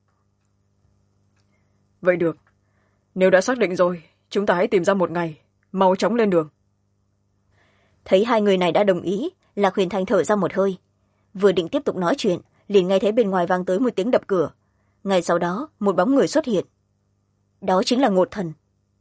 Vậy được, nếu đã xác định rồi, chúng ta hãy tìm ra một ngày, mau chóng lên đường. Thấy hai người này đã đồng ý, Lạc Huyền Thành thở ra một hơi. Vừa định tiếp tục nói chuyện, liền nghe thấy bên ngoài vang tới một tiếng đập cửa. Ngay sau đó, một bóng người xuất hiện. Đó chính là Ngột Thần.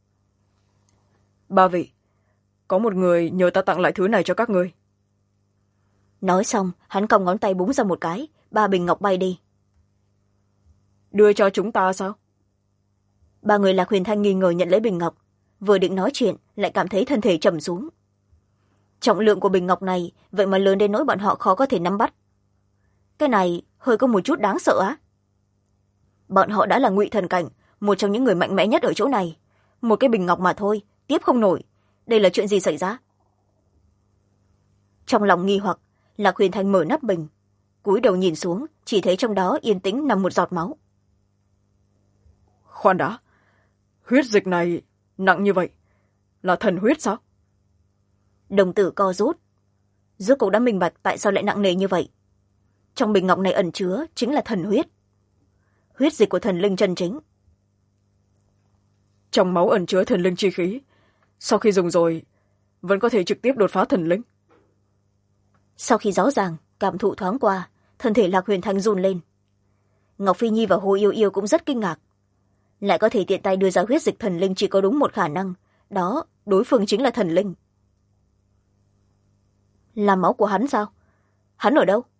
Ba vị, có một người nhờ ta tặng lại thứ này cho các ngươi. Nói xong, hắn cong ngón tay búng ra một cái, 3 bình ngọc bay đi. Đưa cho chúng ta sao? Ba người Lạc Huyền Thanh nghi ngờ nhận lấy bình ngọc, vừa định nói chuyện lại cảm thấy thân thể trầm xuống. Trọng lượng của bình ngọc này vậy mà lớn đến nỗi bọn họ khó có thể nắm bắt. Cái này hơi có một chút đáng sợ á. Bọn họ đã là ngụy thần cảnh, một trong những người mạnh mẽ nhất ở chỗ này. Một cái bình ngọc mà thôi, tiếp không nổi. Đây là chuyện gì xảy ra? Trong lòng nghi hoặc, Lạc Huyền Thanh mở nắp bình, cúi đầu nhìn xuống, chỉ thấy trong đó yên tĩnh nằm một giọt máu. Khoan đã, huyết dịch này nặng như vậy, là thần huyết sao? Đồng tử co rút. Rốt cuộc đã minh bạch tại sao lại nặng nề như vậy. Trong bình ngọc này ẩn chứa chính là thần huyết. Huyết dịch của thần linh chân chính. Trong máu ẩn chứa thần linh chi khí, sau khi dùng rồi vẫn có thể trực tiếp đột phá thần linh. Sau khi rõ ràng cảm thụ thoáng qua, thân thể Lạc Huyền Thanh run lên. Ngọc Phi Nhi và Hồ Yêu Yêu cũng rất kinh ngạc. Lại có thể tiện tay đưa ra huyết dịch thần linh chỉ có đúng một khả năng, đó đối phương chính là thần linh. Là máu của hắn sao? Hắn ở đâu?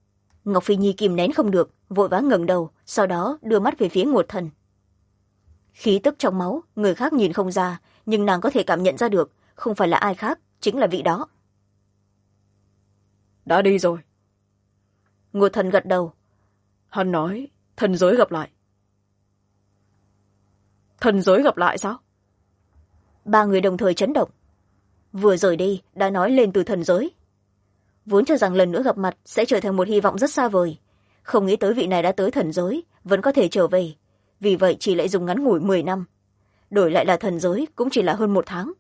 Ngọc Phi Nhi kìm nén không được, vội vã ngẩng đầu, sau đó đưa mắt về phía Ngột Thần. khí tức trong máu người khác nhìn không ra, nhưng nàng có thể cảm nhận ra được, không phải là ai khác, chính là vị đó. Đã đi rồi. Ngột Thần gật đầu. Hắn nói thần giới gặp lại. Thần giới gặp lại sao? Ba người đồng thời chấn động. Vừa rời đi đã nói lên từ thần giới. Vốn cho rằng lần nữa gặp mặt sẽ trở thành một hy vọng rất xa vời, không nghĩ tới vị này đã tới thần giới, vẫn có thể trở về, vì vậy chỉ lại dùng ngắn ngủi 10 năm. Đổi lại là thần giới cũng chỉ là hơn 1 tháng.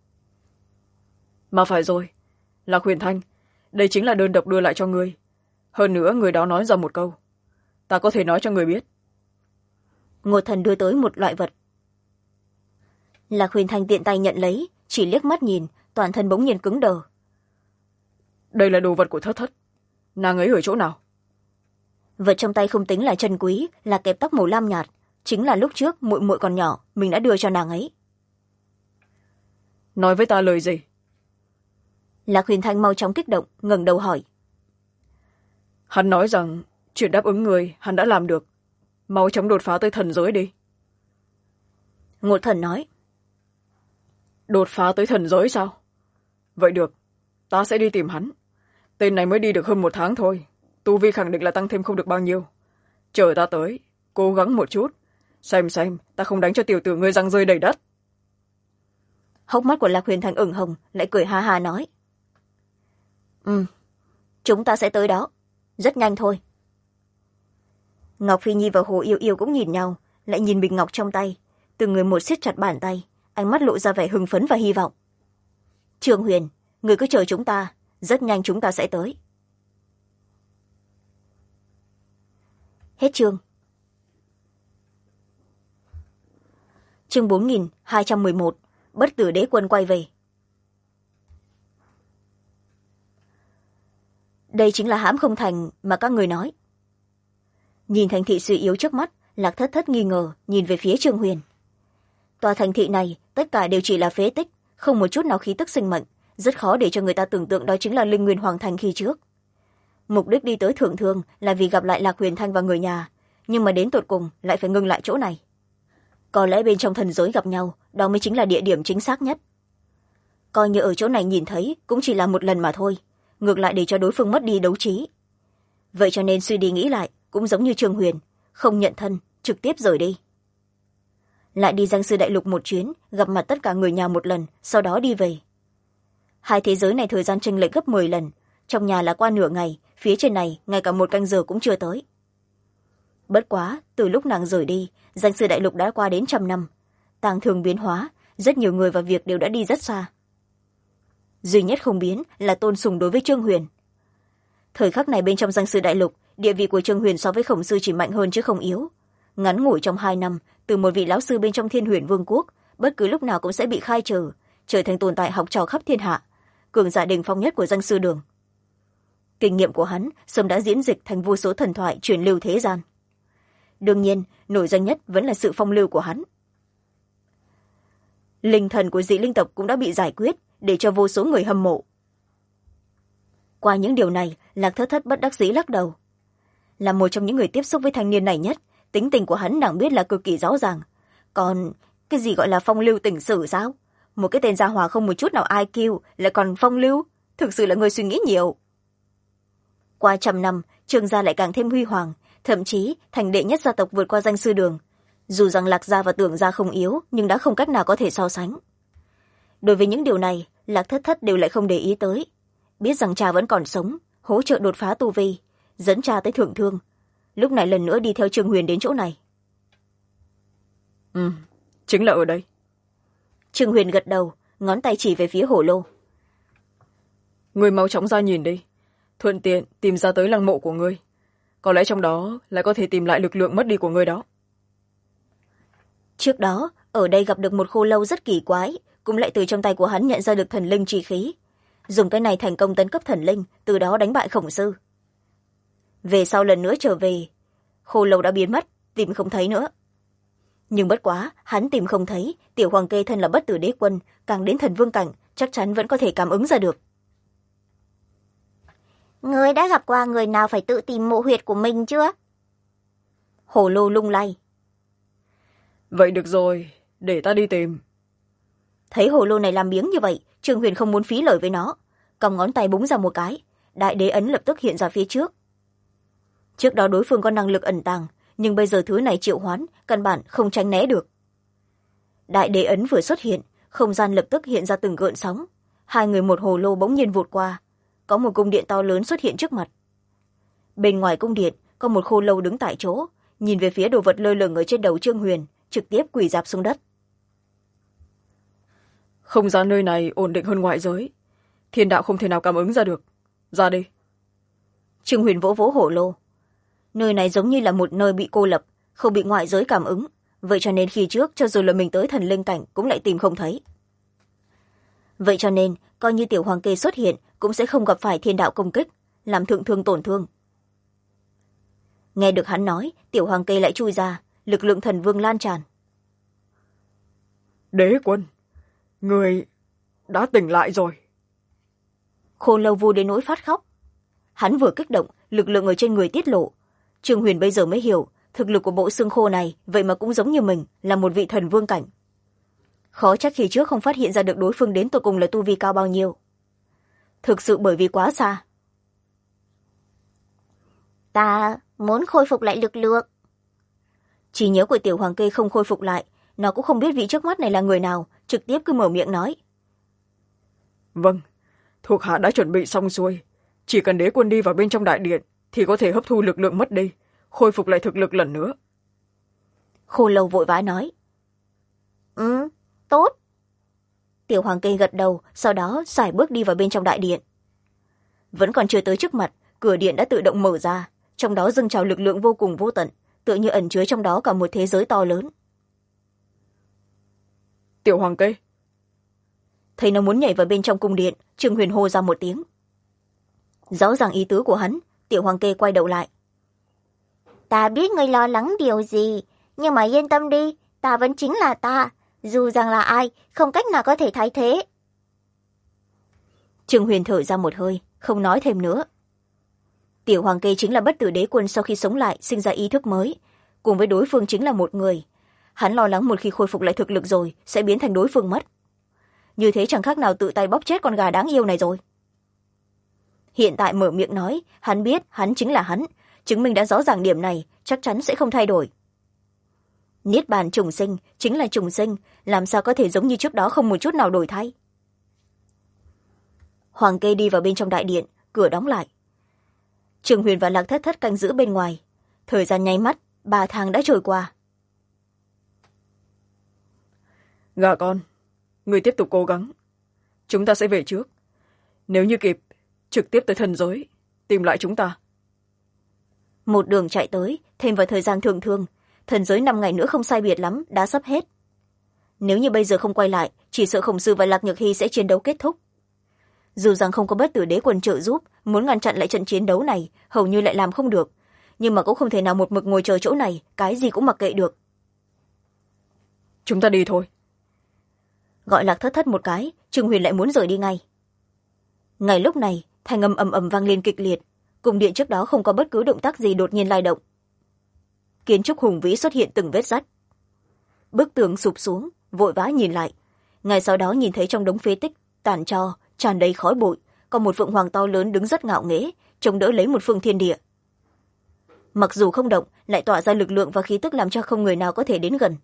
Mà phải rồi, Lạc Huyền Thanh, đây chính là đơn độc đưa lại cho ngươi. Hơn nữa người đó nói ra một câu, ta có thể nói cho người biết. Ngột Thần đưa tới một loại vật. Lạc Huyền Thanh tiện tay nhận lấy, chỉ liếc mắt nhìn, toàn thân bỗng nhiên cứng đờ. Đây là đồ vật của Thất Thất, nàng ấy ở chỗ nào? Vật trong tay không tính là chân quý, là kẹp tóc màu lam nhạt, chính là lúc trước muội muội còn nhỏ mình đã đưa cho nàng ấy. Nói với ta lời gì? Lạc Huyền Thanh mau chóng kích động, ngẩng đầu hỏi. Hắn nói rằng chuyện đáp ứng người hắn đã làm được, mau chóng đột phá tới thần giới đi. Ngột Thần nói. Đột phá tới thần giới sao? Vậy được, ta sẽ đi tìm hắn. Tên này mới đi được hơn 1 tháng thôi, tu vi khẳng định là tăng thêm không được bao nhiêu. Chờ ta tới, cố gắng một chút, xem ta không đánh cho tiểu tử ngươi răng rơi đầy đất. Hốc mắt của Lạc Huyền Thanh ửng hồng, lại cười ha ha nói. Chúng ta sẽ tới đó, rất nhanh thôi. Ngọc Phi Nhi và Hồ Yêu Yêu cũng nhìn nhau, lại nhìn bình ngọc trong tay, từng người một siết chặt bàn tay, ánh mắt lộ ra vẻ hưng phấn và hy vọng. Trương Huyền, người cứ chờ chúng ta, rất nhanh chúng ta sẽ tới. Hết chương. Chương 4211, Bất Tử Đế Quân quay về. Đây chính là hãm không thành mà các người nói. Nhìn thành thị suy yếu trước mắt, Lạc Thất Thất nghi ngờ nhìn về phía Trương Huyền. Tòa thành thị này tất cả đều chỉ là phế tích, không một chút nào khí tức sinh mệnh, rất khó để cho người ta tưởng tượng đó chính là Linh Nguyên Hoàng Thành khi trước. Mục đích đi tới Thượng Thương là vì gặp lại Lạc Huyền Thanh và người nhà, nhưng mà đến tột cùng lại phải ngưng lại chỗ này. Có lẽ bên trong thần giới gặp nhau, đó mới chính là địa điểm chính xác nhất. Coi như ở chỗ này nhìn thấy cũng chỉ là một lần mà thôi, ngược lại để cho đối phương mất đi đấu trí. Vậy cho nên suy đi nghĩ lại, cũng giống như Trương Huyền, không nhận thân, trực tiếp rời đi. Lại đi Giang Sư Đại Lục một chuyến, gặp mặt tất cả người nhà một lần, sau đó đi về. Hai thế giới này thời gian chênh lệch gấp 10 lần, trong nhà là qua nửa ngày, phía trên này ngay cả 1 canh giờ cũng chưa tới. Bất quá, từ lúc nàng rời đi, Giang Sư Đại Lục đã qua đến 100 năm. Tàng thường biến hóa, rất nhiều người và việc đều đã đi rất xa. Duy nhất không biến là tôn sùng đối với Trương Huyền. Thời khắc này bên trong Giang Sư Đại Lục, địa vị của Trương Huyền so với Khổng Sư chỉ mạnh hơn chứ không yếu. Ngắn ngủi trong 2 năm, từ một vị lão sư bên trong Thiên Huyền Vương quốc, bất cứ lúc nào cũng sẽ bị khai trừ, trở thành tồn tại học trò khắp thiên hạ, cường giả đỉnh phong nhất của Giang Sư Đường. Kinh nghiệm của hắn sớm đã diễn dịch thành vô số thần thoại truyền lưu thế gian. Đương nhiên, nổi danh nhất vẫn là sự phong lưu của hắn. Linh thần của dị linh tộc cũng đã bị giải quyết, để cho vô số người hâm mộ. Qua những điều này, Lạc Thất Thất bất đắc dĩ lắc đầu. Là một trong những người tiếp xúc với thanh niên này nhất, tính tình của hắn nàng biết là cực kỳ rõ ràng. Còn cái gì gọi là phong lưu tình sử sao? Một cái tên gia hỏa không một chút nào IQ lại còn phong lưu, thực sự là người suy nghĩ nhiều. Qua 100 năm, Trương gia lại càng thêm huy hoàng, thậm chí thành đệ nhất gia tộc vượt qua Giang Sư Đường. Dù rằng Lạc gia và Tưởng gia không yếu, nhưng đã không cách nào có thể so sánh. Đối với những điều này, Lạc Thất Thất đều lại không để ý tới. Biết rằng cha vẫn còn sống, hỗ trợ đột phá tu vi, dẫn cha tới Thượng Thương. Lúc này lần nữa đi theo Trương Huyền đến chỗ này. Chính là ở đây. Trương Huyền gật đầu, ngón tay chỉ về phía hổ lô. Người mau chóng ra nhìn đi, thuận tiện tìm ra tới lăng mộ của ngươi. Có lẽ trong đó lại có thể tìm lại lực lượng mất đi của ngươi đó. Trước đó, ở đây gặp được một khô lâu rất kỳ quái, cũng lại từ trong tay của hắn nhận ra được thần linh chi khí. Dùng cái này thành công tấn cấp thần linh, từ đó đánh bại Khổng Sư. Về sau lần nữa trở về, khô lâu đã biến mất, tìm không thấy nữa. Nhưng bất quá, hắn tìm không thấy, tiểu hoàng kê thân là Bất Tử Đế Quân, càng đến thần vương cảnh, chắc chắn vẫn có thể cảm ứng ra được. Ngươi đã gặp qua người nào phải tự tìm mộ huyệt của mình chưa? Hồ lô lung lay. vậy được rồi, để ta đi tìm. Thấy hồ lô này làm biếng như vậy, Trương Huyền không muốn phí lời với nó, còng ngón tay búng ra một cái, đại đế ấn lập tức hiện ra phía trước. Trước đó đối phương có năng lực ẩn tàng, nhưng bây giờ thứ này triệu hoán căn bản không tránh né được. Đại đế ấn vừa xuất hiện, không gian lập tức hiện ra từng gợn sóng, hai người một hồ lô bỗng nhiên vụt qua, có một cung điện to lớn xuất hiện trước mặt. Bên ngoài cung điện có một khô lâu đứng tại chỗ, nhìn về phía đồ vật lơ lửng ở trên đầu Trương Huyền, trực tiếp quỳ rạp xuống đất. Không gian nơi này ổn định hơn ngoại giới, thiên đạo không thể nào cảm ứng ra được. Ra đi. Trương Huyền vỗ vỗ hổ lô. Nơi này giống như là một nơi bị cô lập, không bị ngoại giới cảm ứng, vậy cho nên khi trước cho dù là mình tới thần linh cảnh cũng lại tìm không thấy. Vậy cho nên coi như tiểu hoàng kê xuất hiện cũng sẽ không gặp phải thiên đạo công kích, làm thượng thương tổn thương. Nghe được hắn nói, tiểu hoàng kê lại chui ra, lực lượng thần vương lan tràn. Đế quân, người đã tỉnh lại rồi. Khô lâu vui đến nỗi phát khóc. Hắn vừa kích động, lực lượng ở trên người tiết lộ. Trương Huyền bây giờ mới hiểu, thực lực của bộ xương khô này vậy mà cũng giống như mình, là một vị thần vương cảnh. Khó trách khi trước không phát hiện ra được đối phương đến tột cùng là tu vi cao bao nhiêu. Thực sự bởi vì quá xa. Ta muốn khôi phục lại lực lượng. Trí nhớ của tiểu hoàng kê không khôi phục lại, nó cũng không biết vị trước mắt này là người nào, trực tiếp cứ mở miệng nói. Vâng, thuộc hạ đã chuẩn bị xong xuôi, chỉ cần đế quân đi vào bên trong đại điện thì có thể hấp thu lực lượng mất đi, khôi phục lại thực lực lần nữa. Khô lâu vội vã nói. Tốt. Tiểu hoàng kê gật đầu, sau đó sải bước đi vào bên trong đại điện. Vẫn còn chưa tới trước mặt, cửa điện đã tự động mở ra, trong đó dâng trào lực lượng vô cùng vô tận, tựa như ẩn chứa trong đó cả một thế giới to lớn. Tiểu hoàng kê. Thấy nó muốn nhảy vào bên trong cung điện, Trương Huyền hô ra một tiếng. Rõ ràng ý tứ của hắn, tiểu hoàng kê quay đầu lại. Ta biết ngươi lo lắng điều gì, nhưng mà yên tâm đi, ta vẫn chính là ta, dù rằng là ai, không cách nào có thể thay thế. Trương Huyền thở ra một hơi, không nói thêm nữa. Tiểu hoàng kê chính là bất tử đế quân sau khi sống lại, sinh ra ý thức mới, cùng với đối phương chính là một người. Hắn lo lắng một khi khôi phục lại thực lực rồi, sẽ biến thành đối phương mất. Như thế chẳng khác nào tự tay bóp chết con gà đáng yêu này rồi. Hiện tại mở miệng nói, hắn biết hắn chính là hắn, chứng minh đã rõ ràng điểm này, chắc chắn sẽ không thay đổi. Niết bàn trùng sinh chính là trùng sinh, làm sao có thể giống như trước đó không một chút nào đổi thay. Hoàng kê đi vào bên trong đại điện, cửa đóng lại. Trương Huyền và Lạc Thất Thất canh giữ bên ngoài. Thời gian nháy mắt, 3 tháng đã trôi qua. Gà con, người tiếp tục cố gắng. Chúng ta sẽ về trước. Nếu như kịp, trực tiếp tới thần giới, tìm lại chúng ta. Một đường chạy tới, thêm vào thời gian thường thường, thần giới 5 ngày nữa không sai biệt lắm, đã sắp hết. Nếu như bây giờ không quay lại, chỉ sợ Khổng Sư và Lạc Nhược Hy sẽ chiến đấu kết thúc. Dù rằng không có bất tử đế quân trợ giúp, muốn ngăn chặn lại trận chiến đấu này, hầu như lại làm không được. Nhưng mà cũng không thể nào một mực ngồi chờ chỗ này, cái gì cũng mặc kệ được. Chúng ta đi thôi. Gọi Lạc Thất Thất một cái, Trương Huyền lại muốn rời đi ngay. Ngay lúc này, thanh âm ầm ầm vang lên kịch liệt, cung điện trước đó không có bất cứ động tác gì đột nhiên lay động. Kiến trúc hùng vĩ xuất hiện từng vết rách. Bức tường sụp xuống, vội vã nhìn lại. Ngay sau đó nhìn thấy trong đống phế tích tàn tro, tràn đầy khói bụi, có một phượng hoàng to lớn đứng rất ngạo nghễ, chống đỡ lấy một phương thiên địa. Mặc dù không động, lại tỏa ra lực lượng và khí tức làm cho không người nào có thể đến gần.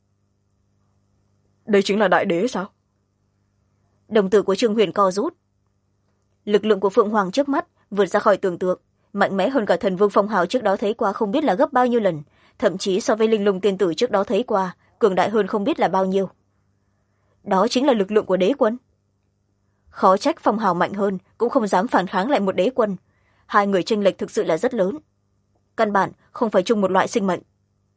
Đây chính là đại đế sao? Đồng tử của Trương Huyền co rút. Lực lượng của phượng hoàng trước mắt vượt ra khỏi tưởng tượng, mạnh mẽ hơn cả thần vương phong hào trước đó thấy qua không biết là gấp bao nhiêu lần, thậm chí so với linh lung tiên tử trước đó thấy qua, cường đại hơn không biết là bao nhiêu. Đó chính là lực lượng của đế quân. Khó trách phong hào mạnh hơn cũng không dám phản kháng lại một đế quân. Hai người chênh lệch thực sự là rất lớn. Căn bản không phải chung một loại sinh mệnh.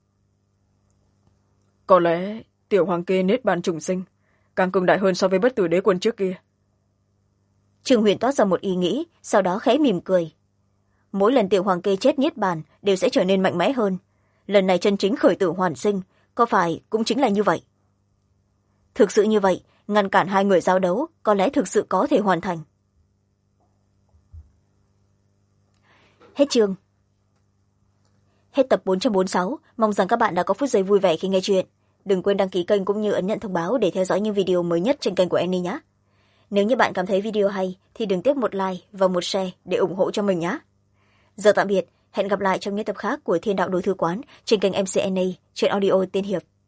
Có lẽ tiểu hoàng kê niết bàn trùng sinh càng cường đại hơn so với bất tử đế quân trước kia. Trương Huyền toát ra một ý nghĩ, sau đó khẽ mỉm cười. Mỗi lần tiểu hoàng kê chết niết bàn đều sẽ trở nên mạnh mẽ hơn. Lần này chân chính khởi tử hoàn sinh, có phải cũng chính là như vậy? Thực sự như vậy, ngăn cản hai người giao đấu có lẽ thực sự có thể hoàn thành. Hết chương. Hết tập 446, mong rằng các bạn đã có phút giây vui vẻ khi nghe chuyện. đừng quên đăng ký kênh cũng như ấn nhận thông báo để theo dõi những video mới nhất trên kênh của Annie nhé. Nếu như bạn cảm thấy video hay thì đừng tiếc một like và một share để ủng hộ cho mình nhé. Giờ tạm biệt, hẹn gặp lại trong những tập khác của Thiên đạo Đối Thư Quán trên kênh MC Annie, trên audio tiên hiệp.